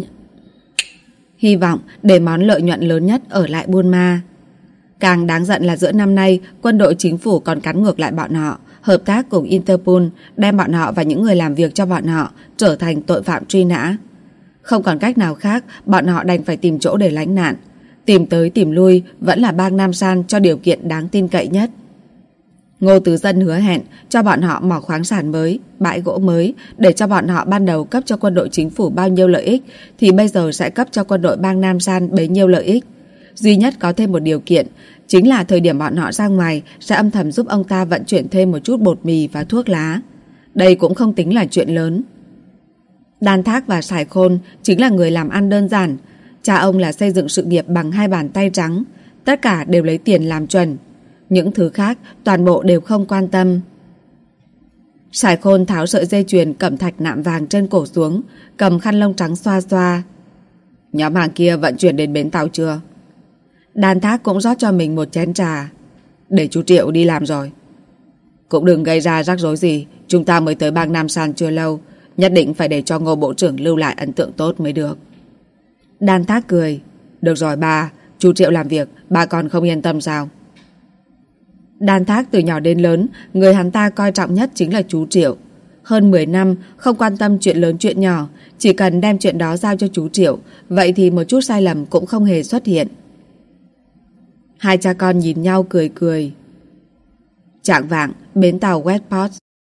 nhuận lớn nhất ở lại Buôn Ma. Càng đáng giận là giữa năm nay, quân đội chính phủ còn cắn ngược lại bọn họ, hợp tác cùng Interpol, đem bọn họ và những người làm việc cho bọn họ trở thành tội phạm truy nã. Không còn cách nào khác, bọn họ đành phải tìm chỗ để lánh nạn. Tìm tới tìm lui vẫn là bang Nam San cho điều kiện đáng tin cậy nhất. Ngô Tứ Dân hứa hẹn cho bọn họ mỏ khoáng sản mới, bãi gỗ mới, để cho bọn họ ban đầu cấp cho quân đội chính phủ bao nhiêu lợi ích thì bây giờ sẽ cấp cho quân đội bang Nam San bấy nhiêu lợi ích. Duy nhất có thêm một điều kiện, chính là thời điểm bọn họ ra ngoài sẽ âm thầm giúp ông ta vận chuyển thêm một chút bột mì và thuốc lá. Đây cũng không tính là chuyện lớn. Đan Thác và Sài Khôn chính là người làm ăn đơn giản. Cha ông là xây dựng sự nghiệp bằng hai bàn tay trắng, tất cả đều lấy tiền làm chuẩn. Những thứ khác toàn bộ đều không quan tâm. Sài Khôn tháo sợi dây chuyền cẩm thạch nạm vàng trên cổ xuống, cầm khăn lông trắng xoa xoa. Nhóm hàng kia vận chuyển đến bến tàu chưa? Đan Thác cũng rót cho mình một chén trà. Để chú Triệu đi làm rồi. Cũng đừng gây ra rắc rối gì, chúng ta mới tới bang Nam San chưa lâu, nhất định phải để cho Ngô Bộ trưởng lưu lại ấn tượng tốt mới được. Đan Thác cười. Được rồi ba, chú Triệu làm việc, ba còn không yên tâm sao? Đan Thác từ nhỏ đến lớn, người hắn ta coi trọng nhất chính là chú Triệu. Hơn 10 năm, không quan tâm chuyện lớn chuyện nhỏ, chỉ cần đem chuyện đó giao cho chú Triệu, vậy thì một chút sai lầm cũng không hề xuất hiện. Hai cha con nhìn nhau cười cười. Chạng vạng, bến tàu Westport.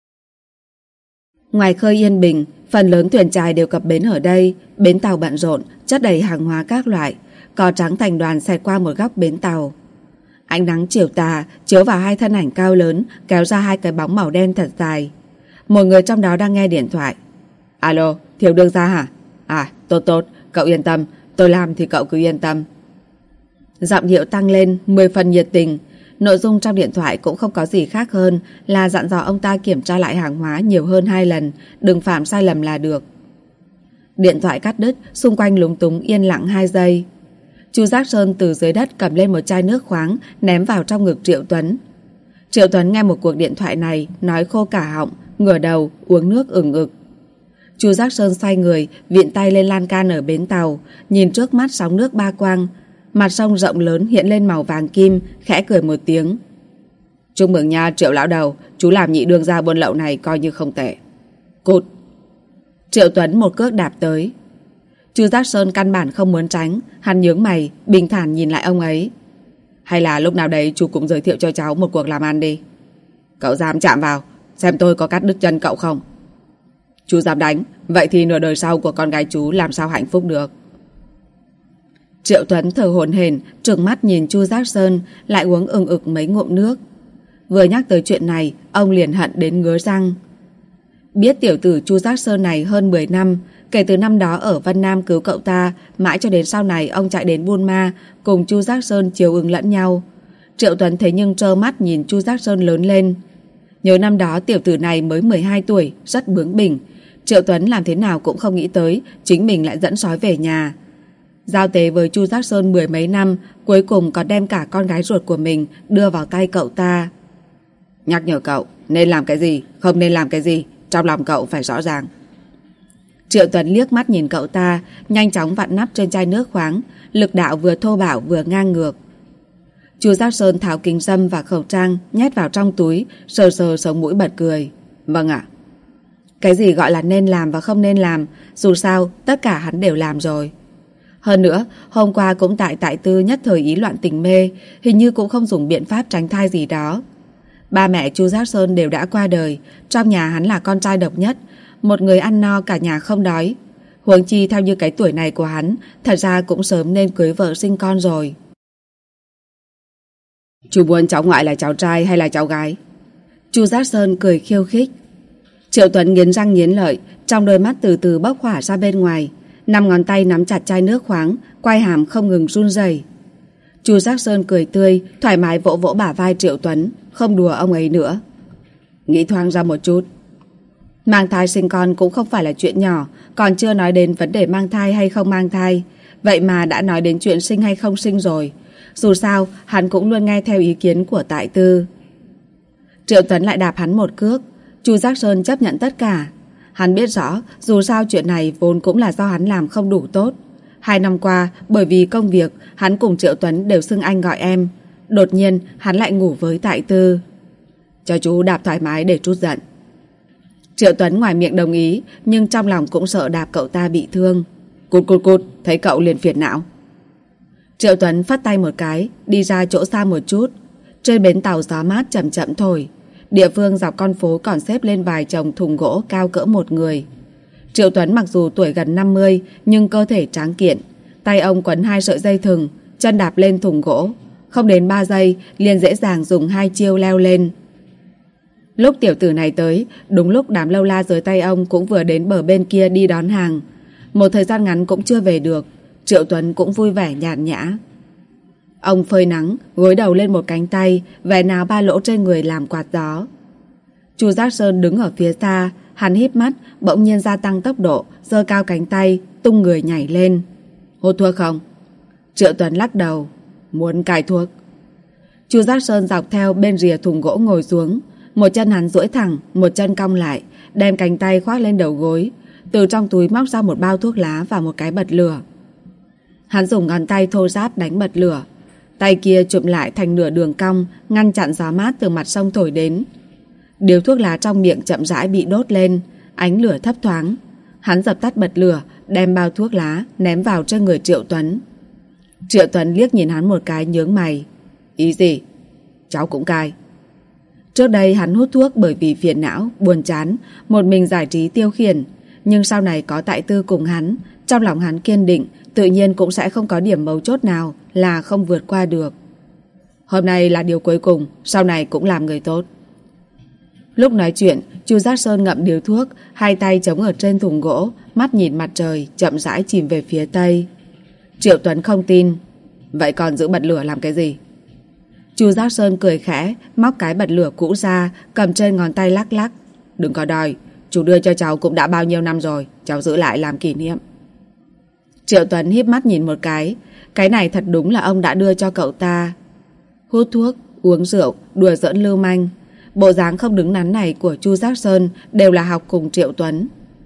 Ngoài khơi yên bình, phần lớn thuyền chài đều cập bến ở đây. Bến tàu bận rộn, chất đầy hàng hóa các loại. Cò trắng thành đoàn xẹt qua một góc bến tàu. Ánh nắng chiều tà chiếu vào hai thân ảnh cao lớn, kéo ra hai cái bóng màu đen thật dài. Một người trong đó đang nghe điện thoại. Alo, Thiếu Đương gia hả? À, tốt, cậu yên tâm, tôi làm thì cậu cứ yên tâm. Giọng điệu tăng lên 10 phần nhiệt tình. Nội dung trong điện thoại cũng không có gì khác hơn là dặn dò ông ta kiểm tra lại hàng hóa nhiều hơn 2 lần, đừng phạm sai lầm là được. Điện thoại cắt đứt, xung quanh lúng túng yên lặng 2 giây. Chu Giác Sơn từ dưới đất cầm lên một chai nước khoáng, ném vào trong ngực Triệu Tuấn. Triệu Tuấn nghe một cuộc điện thoại này, nói khô cả họng, ngửa đầu, uống nước ửng ực. Chu Giác Sơn xoay người, vịn tay lên lan can ở bến tàu, nhìn trước mắt sóng nước ba quang. Mặt sông rộng lớn hiện lên màu vàng kim, khẽ cười một tiếng. Chúc mừng nha Triệu lão đầu, chú làm nhị đương gia buôn lậu này coi như không tệ. Cút. Triệu Tuấn một cước đạp tới. Chu Giác Sơn căn bản không muốn tránh, hắn nhướng mày, bình thản nhìn lại ông ấy. Hay là lúc nào đấy chú cũng giới thiệu cho cháu một cuộc làm ăn đi. Cậu dám chạm vào, xem tôi có cắt đứt chân cậu không. Chú dám đánh, vậy thì nửa đời sau của con gái chú làm sao hạnh phúc được. Triệu Tuấn thở hổn hển, trừng mắt nhìn Chu Giác Sơn, lại uống ừng ực mấy ngụm nước. Vừa nhắc tới chuyện này, ông liền hận đến ngứa răng. Biết tiểu tử Chu Giác Sơn này hơn 10 năm, kể từ năm đó ở Vân Nam cứu cậu ta, mãi cho đến sau này ông chạy đến Buôn Ma, cùng Chu Giác Sơn chiều ứng lẫn nhau. Triệu Tuấn thế nhưng trơ mắt nhìn Chu Giác Sơn lớn lên. Nhớ năm đó tiểu tử này mới 12 tuổi, rất bướng bỉnh. Triệu Tuấn làm thế nào cũng không nghĩ tới chính mình lại dẫn sói về nhà. Giao tế với Chu Giác Sơn 10 mấy năm, cuối cùng còn đem cả con gái ruột của mình đưa vào tay cậu ta. Nhắc nhở cậu, nên làm cái gì, không nên làm cái gì, trong lòng cậu phải rõ ràng. Triệu Tuấn liếc mắt nhìn cậu ta, nhanh chóng vặn nắp trên chai nước khoáng, lực đạo vừa thô bạo vừa ngang ngược. Chu Giác Sơn tháo kính râm và khẩu trang nhét vào trong túi, sờ sờ sống mũi bật cười. Vâng ạ. Cái gì gọi là nên làm và không nên làm, dù sao tất cả hắn đều làm rồi. Hơn nữa, hôm qua cũng tại Tư nhất thời ý loạn tình mê, hình như cũng không dùng biện pháp tránh thai gì đó. Ba mẹ Chu Giác Sơn đều đã qua đời, trong nhà hắn là con trai độc nhất, một người ăn no cả nhà không đói. Huống chi theo như cái tuổi này của hắn, thật ra cũng sớm nên cưới vợ sinh con rồi. Chú muốn cháu ngoại là cháu trai hay là cháu gái? Chu Giác Sơn cười khiêu khích. Triệu Tuấn nghiến răng nghiến lợi, trong đôi mắt từ từ bốc hỏa ra bên ngoài, 5 ngón tay nắm chặt chai nước khoáng, quai hàm không ngừng run rẩy. Chu Giác Sơn cười tươi, thoải mái vỗ vỗ bả vai Triệu Tuấn, không đùa ông ấy nữa. Nghĩ thoáng ra một chút. Mang thai sinh con cũng không phải là chuyện nhỏ, còn chưa nói đến vấn đề mang thai hay không mang thai. Vậy mà đã nói đến chuyện sinh hay không sinh rồi. Dù sao, hắn cũng luôn nghe theo ý kiến của Tại Tư. Triệu Tuấn lại đạp hắn một cước. Chu Giác Sơn chấp nhận tất cả. Hắn biết rõ, dù sao chuyện này vốn cũng là do hắn làm không đủ tốt. 2 năm qua, bởi vì công việc, hắn cùng Triệu Tuấn đều xưng anh gọi em. Đột nhiên, hắn lại ngủ với Tại Tư. Cho chú đạp thoải mái để trút giận. Triệu Tuấn ngoài miệng đồng ý, nhưng trong lòng cũng sợ đạp cậu ta bị thương. Cút cút cút, thấy cậu liền phiền não. Triệu Tuấn phất tay một cái, đi ra chỗ xa một chút. Trên bến tàu gió mát chậm chậm thổi. Địa phương dọc con phố còn xếp lên vài chồng thùng gỗ cao cỡ một người. Triệu Tuấn mặc dù tuổi gần 50 nhưng cơ thể tráng kiện. Tay ông quấn 2 sợi dây thừng, chân đạp lên thùng gỗ. Không đến 3 giây liền dễ dàng dùng 2 chiêu leo lên. Lúc tiểu tử này tới, đúng lúc đám lâu la dưới tay ông cũng vừa đến bờ bên kia đi đón hàng. Một thời gian ngắn cũng chưa về được. Triệu Tuấn cũng vui vẻ nhàn nhã. Ông phơi nắng, gối đầu lên một cánh tay, vẽ nào 3 lỗ trên người làm quạt gió. Chu Giác Sơn đứng ở phía xa, hắn híp mắt, bỗng nhiên gia tăng tốc độ, giơ cao cánh tay, tung người nhảy lên. Hút thuốc không? Triệu Tuấn lắc đầu. Muốn cai thuốc. Chu Giác Sơn dọc theo bên rìa thùng gỗ ngồi xuống, một chân hắn duỗi thẳng, một chân cong lại, đem cánh tay khoác lên đầu gối, từ trong túi móc ra một bao thuốc lá và một cái bật lửa. Hắn dùng ngón tay thô ráp đánh bật lửa, tay kia chụm lại thành nửa đường cong, ngăn chặn gió mát từ mặt sông thổi đến. Điếu thuốc lá trong miệng chậm rãi bị đốt lên, ánh lửa thấp thoáng. Hắn dập tắt bật lửa, đem bao thuốc lá ném vào trên người Triệu Tuấn. Triệu Tuấn liếc nhìn hắn một cái nhướng mày. Ý gì? Cháu cũng cai. Trước đây hắn hút thuốc bởi vì phiền não, buồn chán, một mình giải trí tiêu khiển. Nhưng sau này có Tại Tư cùng hắn, trong lòng hắn kiên định, tự nhiên cũng sẽ không có điểm mấu chốt nào là không vượt qua được. Hôm nay là điều cuối cùng, sau này cũng làm người tốt. Lúc nói chuyện, Chu Giác Sơn ngậm điếu thuốc, 2 tay chống ở trên thùng gỗ, mắt nhìn mặt trời, chậm rãi chìm về phía tây. Triệu Tuấn không tin. Vậy còn giữ bật lửa làm cái gì? Chu Giác Sơn cười khẽ, móc cái bật lửa cũ ra, cầm trên ngón tay lắc lắc. Đừng có đòi, chú đưa cho cháu cũng đã bao nhiêu năm rồi, cháu giữ lại làm kỷ niệm. Triệu Tuấn híp mắt nhìn một cái này thật đúng là ông đã đưa cho cậu ta. Hút thuốc, uống rượu, đùa giỡn lưu manh. Bộ dáng không đứng đắn này của Chu Giác Sơn đều là học cùng Triệu Tuấn.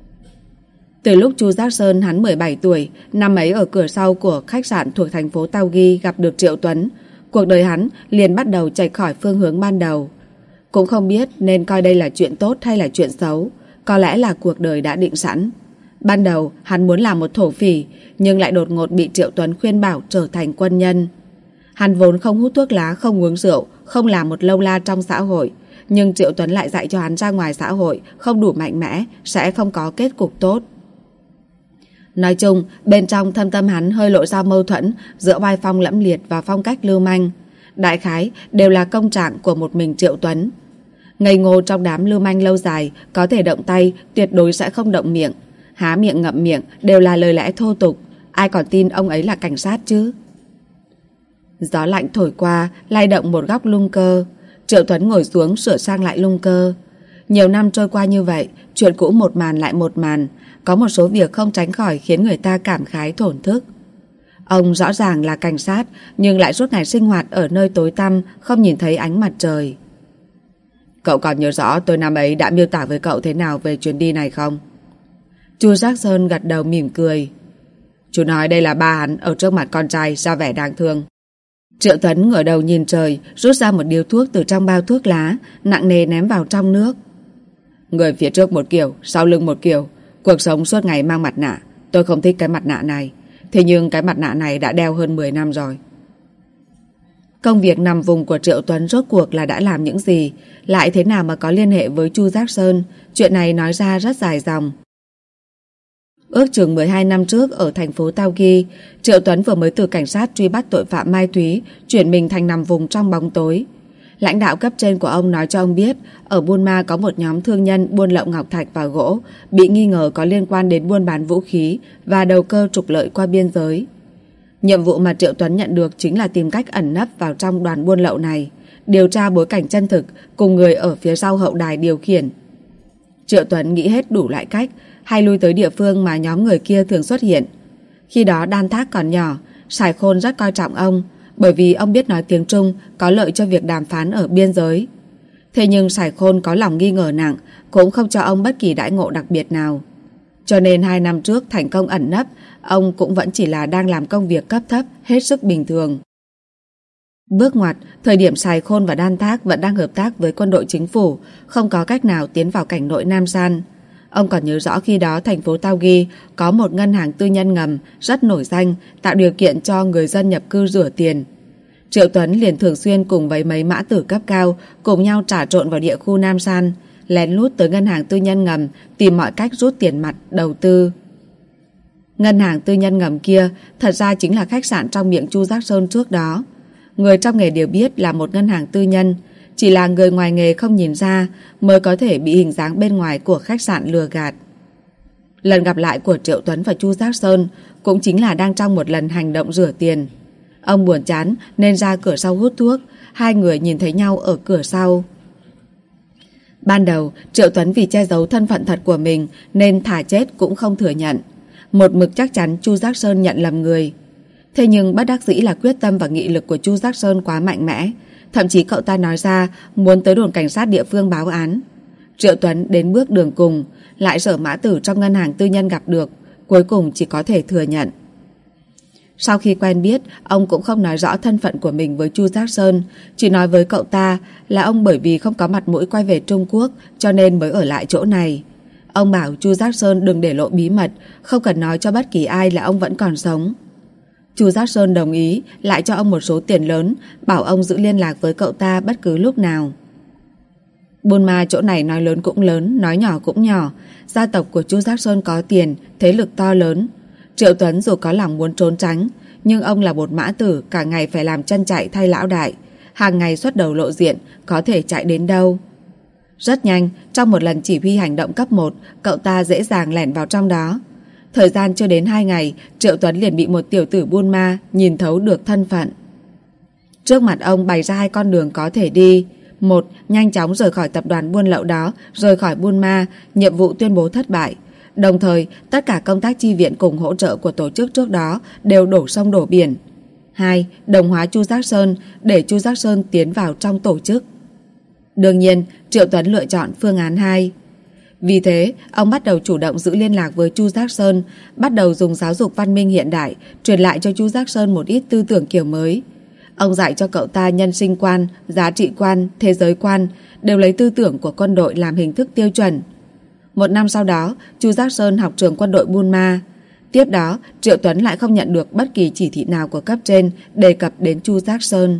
Từ lúc Chu Giác Sơn hắn 17 tuổi, năm ấy ở cửa sau của khách sạn thuộc thành phố Tao Ghi gặp được Triệu Tuấn, cuộc đời hắn liền bắt đầu chệch khỏi phương hướng ban đầu. Cũng không biết nên coi đây là chuyện tốt hay là chuyện xấu, có lẽ là cuộc đời đã định sẵn. Ban đầu hắn muốn làm một thổ phỉ, nhưng lại đột ngột bị Triệu Tuấn khuyên bảo trở thành quân nhân. Hắn vốn không hút thuốc lá, không uống rượu, không làm một lâu la trong xã hội, nhưng Triệu Tuấn lại dạy cho hắn ra ngoài xã hội không đủ mạnh mẽ, sẽ không có kết cục tốt. Nói chung, bên trong thâm tâm hắn hơi lộ ra mâu thuẫn giữa vai phong lẫm liệt và phong cách lưu manh. Đại khái đều là công trạng của một mình Triệu Tuấn. Ngây ngô trong đám lưu manh lâu dài, có thể động tay, tuyệt đối sẽ không động miệng. Há miệng ngậm miệng đều là lời lẽ thô tục. Ai còn tin ông ấy là cảnh sát chứ? Gió lạnh thổi qua, lay động một góc lung cơ. Triệu Tuấn ngồi xuống sửa sang lại lung cơ. Nhiều năm trôi qua như vậy, chuyện cũ một màn lại một màn. Có một số việc không tránh khỏi khiến người ta cảm khái thổn thức. Ông rõ ràng là cảnh sát, nhưng lại suốt ngày sinh hoạt ở nơi tối tăm, không nhìn thấy ánh mặt trời. Cậu còn nhớ rõ tôi năm ấy đã miêu tả với cậu thế nào về chuyến đi này không? Chu Jackson gật đầu mỉm cười. Chú nói đây là ba hắn ở trước mặt con trai, ra vẻ đáng thương. Triệu Tuấn ngửa đầu nhìn trời, rút ra một điếu thuốc từ trong bao thuốc lá, nặng nề ném vào trong nước. Người phía trước một kiểu, sau lưng một kiểu. Cuộc sống suốt ngày mang mặt nạ. Tôi không thích cái mặt nạ này. Thế nhưng cái mặt nạ này đã đeo hơn 10 năm rồi. Công việc nằm vùng của Triệu Tuấn rốt cuộc là đã làm những gì, lại thế nào mà có liên hệ với Chu Giác Sơn. Chuyện này nói ra rất dài dòng. Ước chừng 12 năm trước ở thành phố Tao Ghi, Triệu Tuấn vừa mới từ cảnh sát truy bắt tội phạm ma túy chuyển mình thành nằm vùng trong bóng tối. Lãnh đạo cấp trên của ông nói cho ông biết ở Buôn Ma có một nhóm thương nhân buôn lậu ngọc thạch và gỗ bị nghi ngờ có liên quan đến buôn bán vũ khí và đầu cơ trục lợi qua biên giới. Nhiệm vụ mà Triệu Tuấn nhận được chính là tìm cách ẩn nấp vào trong đoàn buôn lậu này, điều tra bối cảnh chân thực cùng người ở phía sau hậu đài điều khiển. Triệu Tuấn nghĩ hết đủ loại cách, hay lui tới địa phương mà nhóm người kia thường xuất hiện. Khi đó Đan Thác còn nhỏ, Sài Khôn rất coi trọng ông, bởi vì ông biết nói tiếng Trung có lợi cho việc đàm phán ở biên giới. Thế nhưng Sài Khôn có lòng nghi ngờ nặng, cũng không cho ông bất kỳ đãi ngộ đặc biệt nào. Cho nên 2 năm trước thành công ẩn nấp, ông cũng vẫn chỉ là đang làm công việc cấp thấp, hết sức bình thường. Bước ngoặt, thời điểm Sài Khôn và Đan Thác vẫn đang hợp tác với quân đội chính phủ, không có cách nào tiến vào cảnh nội Nam San. Ông còn nhớ rõ khi đó thành phố Tao Ghi có một ngân hàng tư nhân ngầm rất nổi danh, tạo điều kiện cho người dân nhập cư rửa tiền. Triệu Tuấn liền thường xuyên cùng với mấy mã tử cấp cao cùng nhau trà trộn vào địa khu Nam San, lén lút tới ngân hàng tư nhân ngầm tìm mọi cách rút tiền mặt đầu tư. Ngân hàng tư nhân ngầm kia thật ra chính là khách sạn trong miệng Chu Giác Sơn trước đó. Người trong nghề đều biết là một ngân hàng tư nhân, chỉ là người ngoài nghề không nhìn ra mới có thể bị hình dáng bên ngoài của khách sạn lừa gạt. Lần gặp lại của Triệu Tuấn và Chu Giác Sơn cũng chính là đang trong một lần hành động rửa tiền. Ông buồn chán nên ra cửa sau hút thuốc, hai người nhìn thấy nhau ở cửa sau. Ban đầu Triệu Tuấn vì che giấu thân phận thật của mình nên thà chết cũng không thừa nhận, một mực chắc chắn Chu Giác Sơn nhận lầm người. Thế nhưng bất đắc dĩ là quyết tâm và nghị lực của Chu Giác Sơn quá mạnh mẽ, thậm chí cậu ta nói ra muốn tới đồn cảnh sát địa phương báo án. Triệu Tuấn đến bước đường cùng, lại sợ mã tử trong ngân hàng tư nhân gặp được, cuối cùng chỉ có thể thừa nhận. Sau khi quen biết, ông cũng không nói rõ thân phận của mình với Chu Giác Sơn, chỉ nói với cậu ta là ông bởi vì không có mặt mũi quay về Trung Quốc cho nên mới ở lại chỗ này. Ông bảo Chu Giác Sơn đừng để lộ bí mật, không cần nói cho bất kỳ ai là ông vẫn còn sống. Chu Giác Sơn đồng ý, lại cho ông một số tiền lớn, bảo ông giữ liên lạc với cậu ta bất cứ lúc nào. Buôn Ma chỗ này nói lớn cũng lớn, nói nhỏ cũng nhỏ. Gia tộc của Chu Giác Sơn có tiền, thế lực to lớn. Triệu Tuấn dù có lòng muốn trốn tránh, nhưng ông là một mã tử, cả ngày phải làm chân chạy thay lão đại, hàng ngày xuất đầu lộ diện, có thể chạy đến đâu. Rất nhanh, trong một lần chỉ huy hành động cấp 1, cậu ta dễ dàng lẻn vào trong đó. Thời gian chưa đến 2 ngày, Triệu Tuấn liền bị một tiểu tử Buôn Ma nhìn thấu được thân phận. Trước mặt ông bày ra 2 con đường có thể đi. 1. Nhanh chóng rời khỏi tập đoàn buôn lậu đó, rời khỏi Buôn Ma, nhiệm vụ tuyên bố thất bại. Đồng thời, tất cả công tác chi viện cùng hỗ trợ của tổ chức trước đó đều đổ sông đổ biển. 2. Đồng hóa Chu Giác Sơn, để Chu Giác Sơn tiến vào trong tổ chức. Đương nhiên, Triệu Tuấn lựa chọn phương án 2. Vì thế, ông bắt đầu chủ động giữ liên lạc với Chu Giác Sơn, bắt đầu dùng giáo dục văn minh hiện đại, truyền lại cho Chu Giác Sơn một ít tư tưởng kiểu mới. Ông dạy cho cậu ta nhân sinh quan, giá trị quan, thế giới quan, đều lấy tư tưởng của quân đội làm hình thức tiêu chuẩn. 1 năm sau đó, Chu Giác Sơn học trường quân đội Buôn Ma. Tiếp đó, Triệu Tuấn lại không nhận được bất kỳ chỉ thị nào của cấp trên đề cập đến Chu Giác Sơn.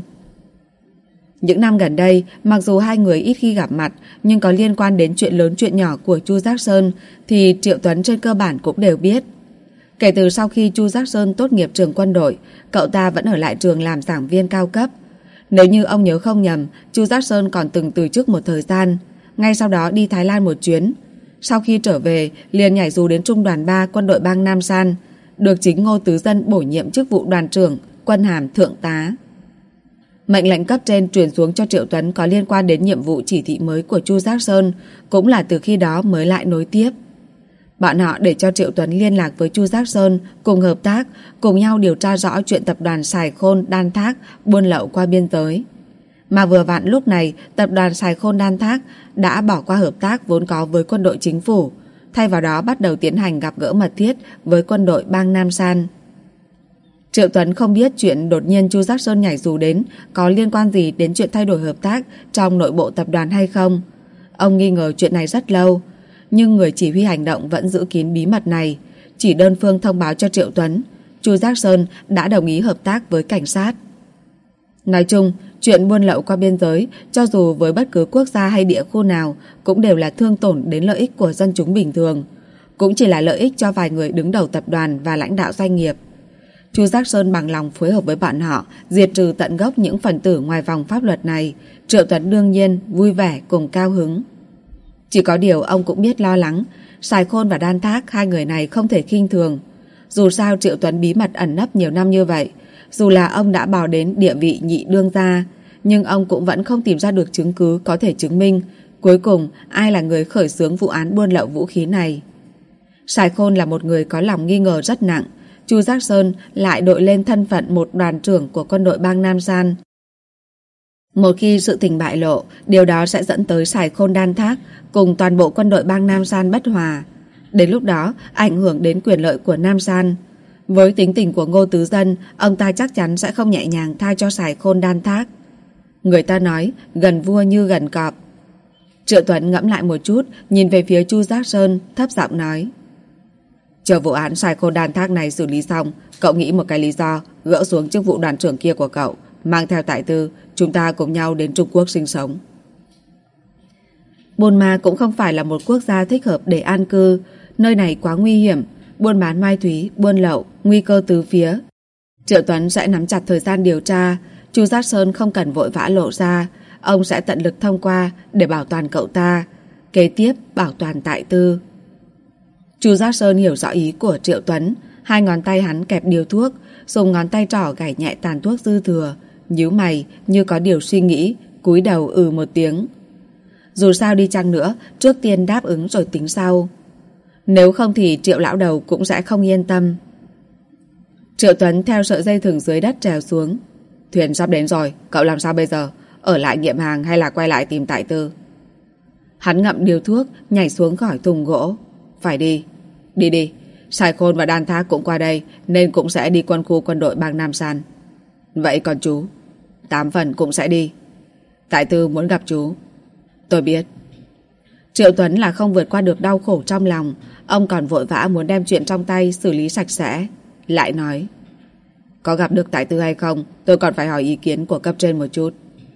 Những năm gần đây, mặc dù hai người ít khi gặp mặt, nhưng có liên quan đến chuyện lớn chuyện nhỏ của Chu Giác Sơn thì Triệu Tuấn trên cơ bản cũng đều biết. Kể từ sau khi Chu Giác Sơn tốt nghiệp trường quân đội, cậu ta vẫn ở lại trường làm giảng viên cao cấp. Nếu như ông nhớ không nhầm, Chu Giác Sơn còn từng từ chức một thời gian, ngay sau đó đi Thái Lan một chuyến. Sau khi trở về, liền nhảy dù đến Trung đoàn 3 quân đội bang Nam San, được chính Ngô Tứ Dân bổ nhiệm chức vụ đoàn trưởng, quân hàm thượng tá. Mệnh lệnh cấp trên truyền xuống cho Triệu Tuấn có liên quan đến nhiệm vụ chỉ thị mới của Chu Giác Sơn cũng là từ khi đó mới lại nối tiếp. Bọn họ để cho Triệu Tuấn liên lạc với Chu Giác Sơn cùng hợp tác, cùng nhau điều tra rõ chuyện tập đoàn Sài Khôn Đan Thác buôn lậu qua biên giới. Mà vừa vặn lúc này, tập đoàn Sài Khôn Đan Thác đã bỏ qua hợp tác vốn có với quân đội chính phủ, thay vào đó bắt đầu tiến hành gặp gỡ mật thiết với quân đội bang Nam San. Triệu Tuấn không biết chuyện đột nhiên Chu Giác Sơn nhảy dù đến có liên quan gì đến chuyện thay đổi hợp tác trong nội bộ tập đoàn hay không. Ông nghi ngờ chuyện này rất lâu, nhưng người chỉ huy hành động vẫn giữ kín bí mật này, chỉ đơn phương thông báo cho Triệu Tuấn Chu Giác Sơn đã đồng ý hợp tác với cảnh sát. Nói chung, chuyện buôn lậu qua biên giới, cho dù với bất cứ quốc gia hay địa khu nào, cũng đều là thương tổn đến lợi ích của dân chúng bình thường, cũng chỉ là lợi ích cho vài người đứng đầu tập đoàn và lãnh đạo doanh nghiệp. Chu Giác Sơn bằng lòng phối hợp với bọn họ, diệt trừ tận gốc những phần tử ngoài vòng pháp luật này. Triệu Tuấn đương nhiên vui vẻ cùng cao hứng. Chỉ có điều ông cũng biết lo lắng, Sài Khôn và Đan Thác, hai người này không thể khinh thường. Dù sao Triệu Tuấn bí mật ẩn nấp nhiều năm như vậy, dù là ông đã bò đến địa vị nhị đương gia, nhưng ông cũng vẫn không tìm ra được chứng cứ có thể chứng minh cuối cùng ai là người khởi xướng vụ án buôn lậu vũ khí này. Sài Khôn là một người có lòng nghi ngờ rất nặng. Chu Giác Sơn lại đội lên thân phận một đoàn trưởng của quân đội bang Nam San. Một khi sự tình bại lộ, điều đó sẽ dẫn tới Sài Khôn Đan Thác cùng toàn bộ quân đội bang Nam San bất hòa. Đến lúc đó, ảnh hưởng đến quyền lợi của Nam San. Với tính tình của Ngô Tứ Dân, ông ta chắc chắn sẽ không nhẹ nhàng tha cho Sài Khôn Đan Thác. Người ta nói, gần vua như gần cọp. Triệu Tuấn ngẫm lại một chút, nhìn về phía Chu Giác Sơn, thấp giọng nói: chờ vụ án Sài Khôn Đan Thác này xử lý xong, cậu nghĩ một cái lý do gỡ xuống chức vụ đoàn trưởng kia của cậu, mang theo Tại Tư, chúng ta cùng nhau đến Trung Quốc sinh sống. Bôn Ma cũng không phải là một quốc gia thích hợp để an cư, nơi này quá nguy hiểm, buôn bán ma túy, buôn lậu, nguy cơ từ phía. Triệu Tuấn sẽ nắm chặt thời gian điều tra, Chu Giác Sơn không cần vội vã lộ ra, ông sẽ tận lực thông qua để bảo toàn cậu ta, kế tiếp bảo toàn Tại Tư. Chu Giác Sơn hiểu rõ ý của Triệu Tuấn, hai ngón tay hắn kẹp điếu thuốc, dùng ngón tay trỏ gảy nhẹ tàn thuốc dư thừa, nhíu mày như có điều suy nghĩ, cúi đầu một tiếng. Dù sao đi chăng nữa, trước tiên đáp ứng rồi tính sau. Nếu không thì Triệu lão đầu cũng sẽ không yên tâm. Triệu Tuấn theo sợi dây thừng dưới đất trèo xuống. Thuyền sắp đến rồi, cậu làm sao bây giờ? Ở lại nghiệm hàng hay là quay lại tìm Tại Tư? Hắn ngậm điếu thuốc, nhảy xuống khỏi thùng gỗ. Phải đi. Đi đi. Sài Khôn và Đan Thác cũng qua đây, nên cũng sẽ đi quân khu quân đội bang Nam San. Vậy còn chú? 8 phần cũng sẽ đi. Tại Tư muốn gặp chú. Tôi biết. Triệu Tuấn là không vượt qua được đau khổ trong lòng. Ông còn vội vã muốn đem chuyện trong tay xử lý sạch sẽ. Lại nói: có gặp được Tại Tư hay không, tôi còn phải hỏi ý kiến của cấp trên một chút.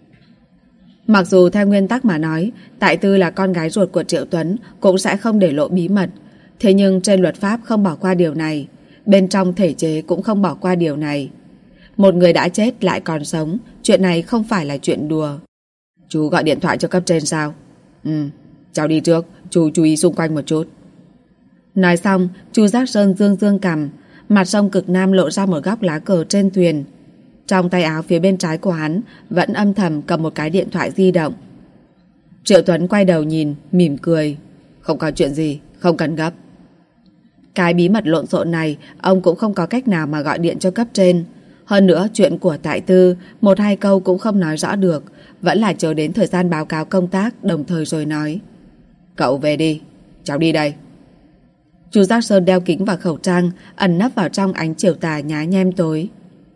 Mặc dù theo nguyên tắc mà nói, Tại Tư là con gái ruột của Triệu Tuấn, cũng sẽ không để lộ bí mật. Thế nhưng trên luật pháp không bỏ qua điều này, bên trong thể chế cũng không bỏ qua điều này. Một người đã chết lại còn sống, chuyện này không phải là chuyện đùa. Chú gọi điện thoại cho cấp trên sao? Cháu đi trước, chú chú ý xung quanh một chút. Nói xong, Chu Giác Sơn dương dương cằm, mặt sông Cực Nam lộ ra một góc lá cờ trên thuyền. Trong tay áo phía bên trái của hắn vẫn âm thầm cầm một cái điện thoại di động. Triệu Tuấn quay đầu nhìn, mỉm cười. Không có chuyện gì, không cần gấp. Cái bí mật lộn xộn này ông cũng không có cách nào mà gọi điện cho cấp trên. Hơn nữa chuyện của Tại Tư 1-2 câu cũng không nói rõ được, vẫn là chờ đến thời gian báo cáo công tác đồng thời rồi nói. Cậu về đi, cháu đi đây. Chu Giác Sơn đeo kính và khẩu trang, ẩn nấp vào trong ánh chiều tà nhá nhem tối.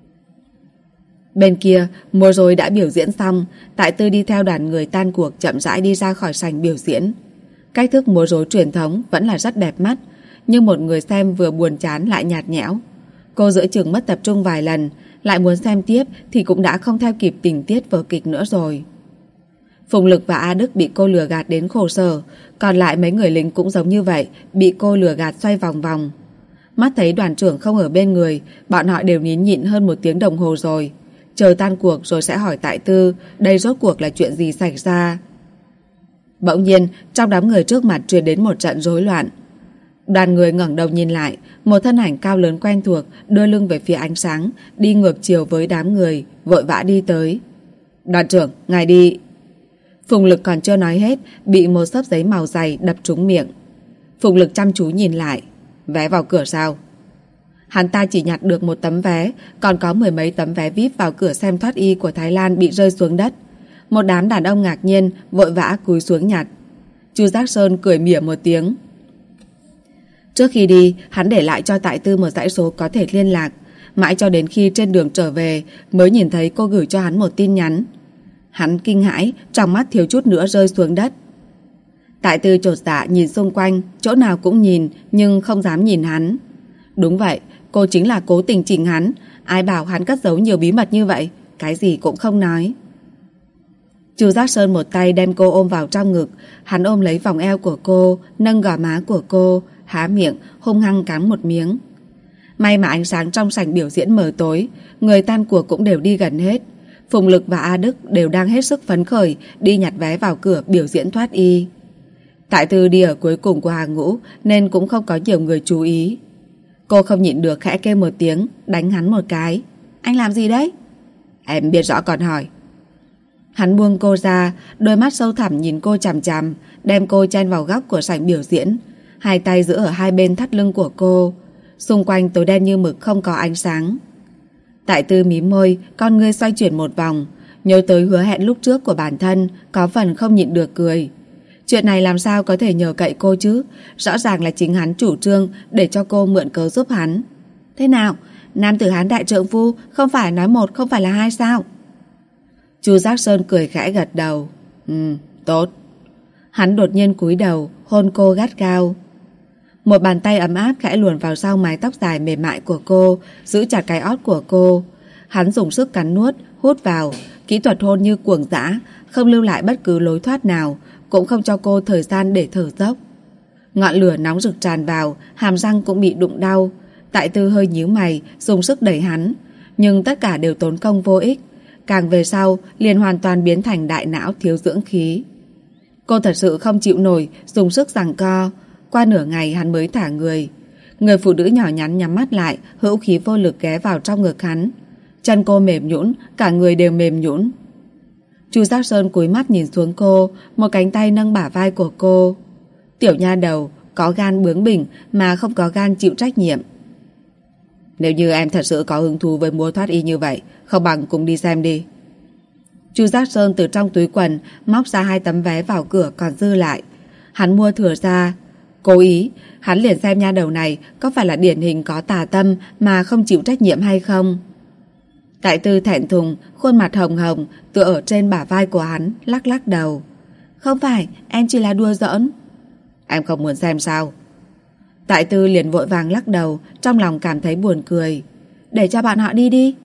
Bên kia, múa rối đã biểu diễn xong, Tại Tư đi theo đoàn người tan cuộc chậm rãi đi ra khỏi sảnh biểu diễn. Cách thức múa rối truyền thống vẫn là rất đẹp mắt, nhưng một người xem vừa buồn chán lại nhạt nhẽo. Cô giữa chừng mất tập trung vài lần, lại muốn xem tiếp thì cũng đã không theo kịp tình tiết vở kịch nữa rồi. Phùng Lực và A Đức bị cô lừa gạt đến khổ sở, còn lại mấy người lính cũng giống như vậy, bị cô lừa gạt xoay vòng vòng. Mắt thấy đoàn trưởng không ở bên người, bọn họ đều nín nhịn hơn 1 tiếng đồng hồ rồi. Chờ tan cuộc rồi sẽ hỏi Tại Tư đây rốt cuộc là chuyện gì xảy ra. Bỗng nhiên trong đám người trước mặt truyền đến một trận rối loạn. Đoàn người ngẩng đầu nhìn lại, một thân ảnh cao lớn quen thuộc đưa lưng về phía ánh sáng, đi ngược chiều với đám người, vội vã đi tới. Đoàn trưởng, ngài đi. Phùng Lực còn chưa nói hết, bị một xấp giấy màu dày đập trúng miệng. Phùng Lực chăm chú nhìn lại. Vé vào cửa sao? Hắn ta chỉ nhặt được một tấm vé, còn có 10 mấy tấm vé VIP vào cửa xem thoát y của Thái Lan bị rơi xuống đất. Một đám đàn ông ngạc nhiên, vội vã cúi xuống nhặt. Chu Giác Sơn cười mỉa một tiếng. Trước khi đi, hắn để lại cho Tại Tư một dãy số có thể liên lạc. Mãi cho đến khi trên đường trở về mới nhìn thấy cô gửi cho hắn một tin nhắn. Hắn kinh hãi, trong mắt thiếu chút nữa rơi xuống đất. Tại Tư chột dạ nhìn xung quanh, chỗ nào cũng nhìn nhưng không dám nhìn hắn. Đúng vậy, cô chính là cố tình chỉnh hắn. Ai bảo hắn cất giấu nhiều bí mật như vậy, cái gì cũng không nói. Chu Giác Sơn một tay đem cô ôm vào trong ngực. Hắn ôm lấy vòng eo của cô, nâng gò má của cô, há miệng hung hăng cắn một miếng. May mà ánh sáng trong sảnh biểu diễn mờ tối, người tan cuộc cũng đều đi gần hết. Phùng Lực và A Đức đều đang hết sức phấn khởi đi nhặt vé vào cửa biểu diễn thoát y. Tại Tư đi ở cuối cùng của hàng ngũ nên cũng không có nhiều người chú ý. Cô không nhịn được khẽ kêu một tiếng, đánh hắn một cái. Anh làm gì đấy? Em biết rõ còn hỏi. Hắn buông cô ra, đôi mắt sâu thẳm nhìn cô chằm chằm, đem cô chen vào góc của sảnh biểu diễn. Hai tay giữ ở hai bên thắt lưng của cô. Xung quanh tối đen như mực, không có ánh sáng. Tại Tư mím môi, con ngươi xoay chuyển một vòng. Nhớ tới hứa hẹn lúc trước của bản thân, có phần không nhịn được cười. Chuyện này làm sao có thể nhờ cậy cô chứ? Rõ ràng là chính hắn chủ trương để cho cô mượn cớ giúp hắn. Thế nào? Nam tử Hán đại trượng phu không phải nói một không phải là hai sao? Chu Giác Sơn cười khẽ gật đầu. Tốt. Hắn đột nhiên cúi đầu, hôn cô gắt gao. Một bàn tay ấm áp khẽ luồn vào sau mái tóc dài mềm mại của cô, giữ chặt cái ót của cô. Hắn dùng sức cắn nuốt, hút vào, kỹ thuật hôn như cuồng dã, không lưu lại bất cứ lối thoát nào, cũng không cho cô thời gian để thở dốc. Ngọn lửa nóng rực tràn vào, hàm răng cũng bị đụng đau. Tại Tư hơi nhíu mày, dùng sức đẩy hắn, nhưng tất cả đều tốn công vô ích. Càng về sau, liền hoàn toàn biến thành đại não thiếu dưỡng khí. Cô thật sự không chịu nổi, dùng sức giằng co. Qua nửa ngày hắn mới thả người. Người phụ nữ nhỏ nhắn nhắm mắt lại, hữu khí vô lực ghé vào trong ngực hắn. Chân cô mềm nhũn, cả người đều mềm nhũn. Chu Giác Sơn cúi mắt nhìn xuống cô, một cánh tay nâng bả vai của cô. Tiểu nha đầu, có gan bướng bỉnh mà không có gan chịu trách nhiệm. Nếu như em thật sự có hứng thú với múa thoát y như vậy, không bằng cùng đi xem đi. Chu Giác Sơn từ trong túi quần móc ra 2 tấm vé vào cửa còn dư lại. Hắn mua thừa ra. Cố ý, hắn liền xem nha đầu này có phải là điển hình có tà tâm mà không chịu trách nhiệm hay không. Tại Tư thẹn thùng, khuôn mặt hồng hồng, tựa ở trên bả vai của hắn, lắc lắc đầu. Không phải, em chỉ là đùa giỡn. Em không muốn xem sao? Tại Tư liền vội vàng lắc đầu, trong lòng cảm thấy buồn cười. Để cho bọn họ đi đi.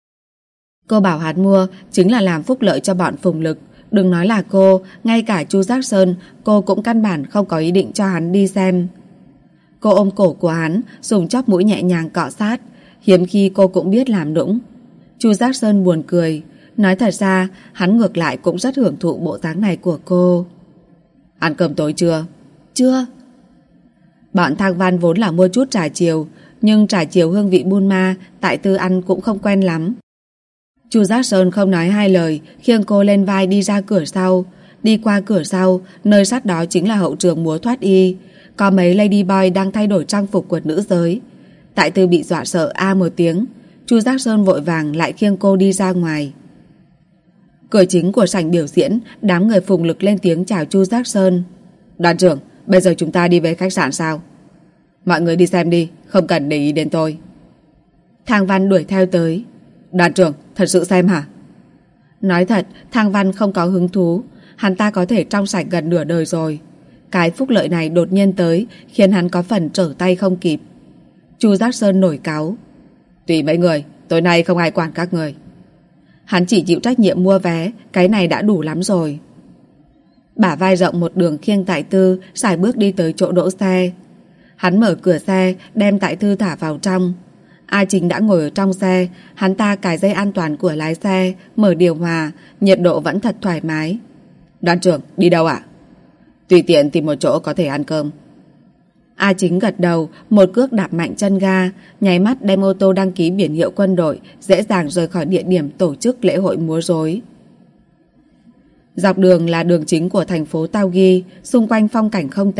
Cô bảo hắn mua chính là làm phúc lợi cho bọn Phùng Lực. Đừng nói là cô, ngay cả Chu Giác Sơn, cô cũng căn bản không có ý định cho hắn đi xem. Cô ôm cổ của hắn, dùng chóp mũi nhẹ nhàng cọ sát. Hiếm khi cô cũng biết làm nũng. Chu Giác Sơn buồn cười. Nói thật ra, hắn ngược lại cũng rất hưởng thụ bộ dáng này của cô. Ăn cơm tối chưa? Chưa. Bọn Thang Văn vốn là mua chút trà chiều, nhưng trà chiều hương vị Buôn Ma, Tại Tư ăn cũng không quen lắm. Chu Giác Sơn không nói hai lời, khiêng cô lên vai đi ra cửa sau. Đi qua cửa sau, nơi sát đó chính là hậu trường múa thoát y. Có mấy ladyboy đang thay đổi trang phục của nữ giới. Tại Tư bị dọa sợ a một tiếng. Chu Giác Sơn vội vàng lại khiêng cô đi ra ngoài. Cửa chính của sảnh biểu diễn, đám người Phùng Lực lên tiếng chào Chu Giác Sơn. Đoàn trưởng, bây giờ chúng ta đi về khách sạn sao? Mọi người đi xem đi, không cần để ý đến tôi. Thang Văn đuổi theo tới. Đoàn trưởng, thật sự xem hả? Nói thật, Thang Văn không có hứng thú. Hắn ta có thể trong sạch gần nửa đời rồi. Cái phúc lợi này đột nhiên tới khiến hắn có phần trở tay không kịp. Chu Giác Sơn nổi cáu. Tùy mấy người, tối nay không ai quản các người. Hắn chỉ chịu trách nhiệm mua vé, cái này đã đủ lắm rồi. Bả vai rộng một đường khiêng Tại Tư, sải bước đi tới chỗ đỗ xe. Hắn mở cửa xe, đem Tại Tư thả vào trong. A Chính đã ngồi ở trong xe, hắn ta cài dây an toàn của lái xe, mở điều hòa, nhiệt độ vẫn thật thoải mái. Đoàn trưởng, đi đâu ạ? Tùy tiện tìm một chỗ có thể ăn cơm. A Chính gật đầu, một cước đạp mạnh chân ga, nháy mắt đem ô tô đăng ký biển hiệu quân đội, dễ dàng rời khỏi địa điểm tổ chức lễ hội múa rối. Dọc đường là đường chính của thành phố Tao Ghi, xung quanh phong cảnh không tệ.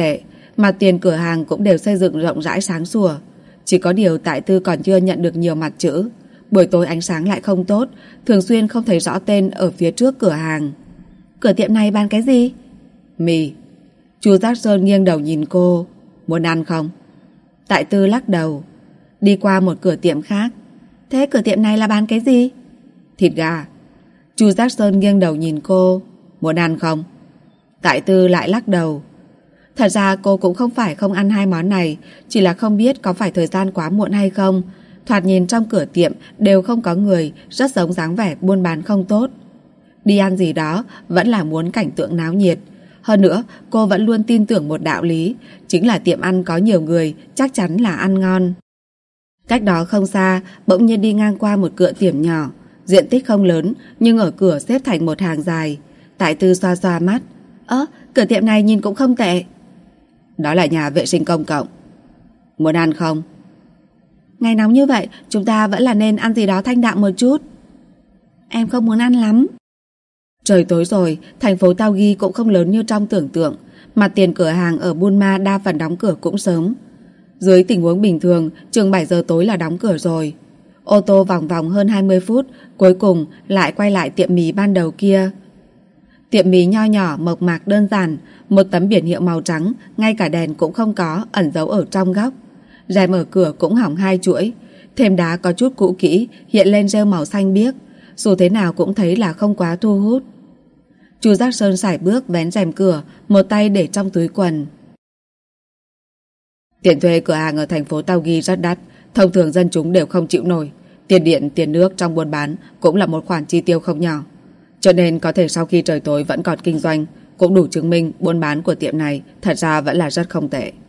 mặt tiền cửa hàng cũng đều xây dựng rộng rãi sáng sủa. Chỉ có điều Tại Tư còn chưa nhận được nhiều mặt chữ. Buổi tối ánh sáng lại không tốt, thường xuyên không thấy rõ tên ở phía trước cửa hàng. Cửa tiệm này bán cái gì? Mì. Chu Giác Sơn nghiêng đầu nhìn cô. Muốn ăn không? Tại Tư lắc đầu. Đi qua một cửa tiệm khác. Thế cửa tiệm này là bán cái gì? Thịt gà. Chu Giác Sơn nghiêng đầu nhìn cô. Muốn ăn không? Tại Tư lại lắc đầu. Thật ra cô cũng không phải không ăn hai món này, chỉ là không biết có phải thời gian quá muộn hay không. Thoạt nhìn trong cửa tiệm đều không có người, rất giống dáng vẻ buôn bán không tốt. Đi ăn gì đó vẫn là muốn cảnh tượng náo nhiệt. Hơn nữa, cô vẫn luôn tin tưởng một đạo lý, chính là tiệm ăn có nhiều người, chắc chắn là ăn ngon. Cách đó không xa, bỗng nhiên đi ngang qua một cửa tiệm nhỏ. Diện tích không lớn, nhưng ở cửa xếp thành một hàng dài. Tại Tư xoa xoa mắt. Cửa tiệm này nhìn cũng không tệ. Đó là nhà vệ sinh công cộng. Muốn ăn không? Ngày nóng như vậy, chúng ta vẫn là nên ăn gì đó thanh đạm một chút. Em không muốn ăn lắm. Trời tối rồi, thành phố Taogi cũng không lớn như trong tưởng tượng. Mặt tiền cửa hàng ở Bunma đa phần đóng cửa cũng sớm. Dưới tình huống bình thường, chừng 7 giờ tối là đóng cửa rồi. Ô tô vòng vòng hơn 20 phút, cuối cùng lại quay lại tiệm mì ban đầu kia. Tiệm mì nho nhỏ mộc mạc đơn giản, một tấm biển hiệu màu trắng, ngay cả đèn cũng không có, ẩn giấu ở trong góc. Rèm ở cửa cũng hỏng 2 chuỗi, thềm đá có chút cũ kỹ, hiện lên rêu màu xanh biếc, dù thế nào cũng thấy là không quá thu hút. Chu Giác Sơn sải bước vén rèm cửa, một tay để trong túi quần. Tiền thuê cửa hàng ở thành phố Taogi rất đắt, thông thường dân chúng đều không chịu nổi. Tiền điện, tiền nước trong buôn bán cũng là một khoản chi tiêu không nhỏ. Cho nên có thể sau khi trời tối vẫn còn kinh doanh, cũng đủ chứng minh buôn bán của tiệm này thật ra vẫn là rất không tệ.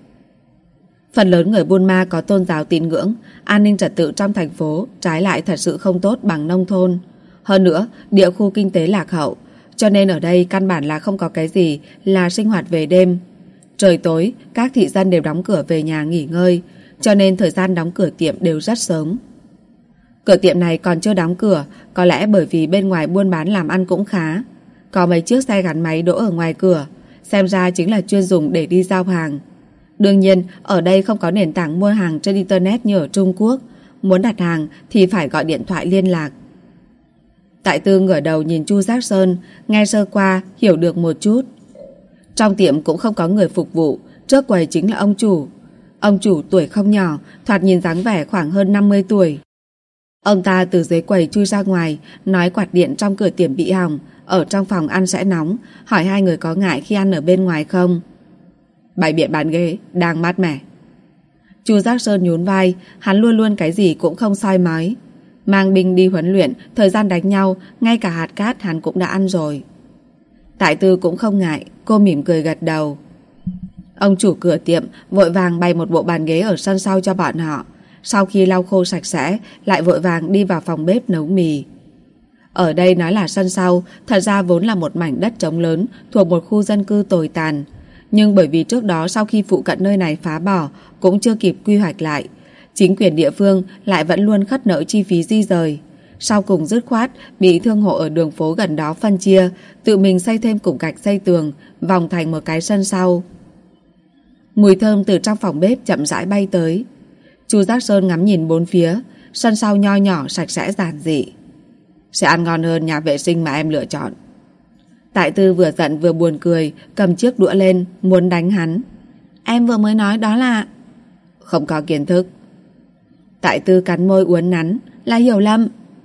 Phần lớn người Burma có tôn giáo tín ngưỡng, an ninh trật tự trong thành phố trái lại thật sự không tốt bằng nông thôn. Hơn nữa, địa khu kinh tế lạc hậu, cho nên ở đây căn bản là không có cái gì là sinh hoạt về đêm. Trời tối, các thị dân đều đóng cửa về nhà nghỉ ngơi, cho nên thời gian đóng cửa tiệm đều rất sớm. Cửa tiệm này còn chưa đóng cửa, có lẽ bởi vì bên ngoài buôn bán làm ăn cũng khá. Có mấy chiếc xe gắn máy đỗ ở ngoài cửa, xem ra chính là chuyên dùng để đi giao hàng. Đương nhiên, ở đây không có nền tảng mua hàng trên Internet như ở Trung Quốc. Muốn đặt hàng thì phải gọi điện thoại liên lạc. Tại Tư ngửa đầu nhìn Chu Giác Sơn, nghe sơ qua, hiểu được một chút. Trong tiệm cũng không có người phục vụ, trước quầy chính là ông chủ. Ông chủ tuổi không nhỏ, thoạt nhìn dáng vẻ khoảng hơn 50 tuổi. Ông ta từ dưới quầy chui ra ngoài, nói quạt điện trong cửa tiệm bị hỏng, ở trong phòng ăn sẽ nóng, hỏi hai người có ngại khi ăn ở bên ngoài không. Bày biện bàn ghế, đang mát mẻ. Chu Giác Sơn nhún vai, hắn luôn luôn cái gì cũng không soi mói. Mang binh đi huấn luyện, thời gian đánh nhau, ngay cả hạt cát hắn cũng đã ăn rồi. Tại Tư cũng không ngại, cô mỉm cười gật đầu. Ông chủ cửa tiệm vội vàng bày một bộ bàn ghế ở sân sau cho bọn họ. Sau khi lau khô sạch sẽ, lại vội vàng đi vào phòng bếp nấu mì. Ở đây nói là sân sau, thật ra vốn là một mảnh đất trống lớn thuộc một khu dân cư tồi tàn. Nhưng bởi vì trước đó sau khi phụ cận nơi này phá bỏ, cũng chưa kịp quy hoạch lại, chính quyền địa phương lại vẫn luôn khất nợ chi phí di rời. Sau cùng dứt khoát bị thương hộ ở đường phố gần đó phân chia, tự mình xây thêm cục gạch xây tường, vòng thành một cái sân sau. Mùi thơm từ trong phòng bếp chậm rãi bay tới. Chu Giác Sơn ngắm nhìn bốn phía, sân sau nho nhỏ sạch sẽ giản dị. Sẽ ăn ngon hơn nhà vệ sinh mà em lựa chọn. Tại Tư vừa giận vừa buồn cười, cầm chiếc đũa lên, muốn đánh hắn. Em vừa mới nói đó là... Không có kiến thức. Tại Tư cắn môi uốn nắn, là hiểu lầm.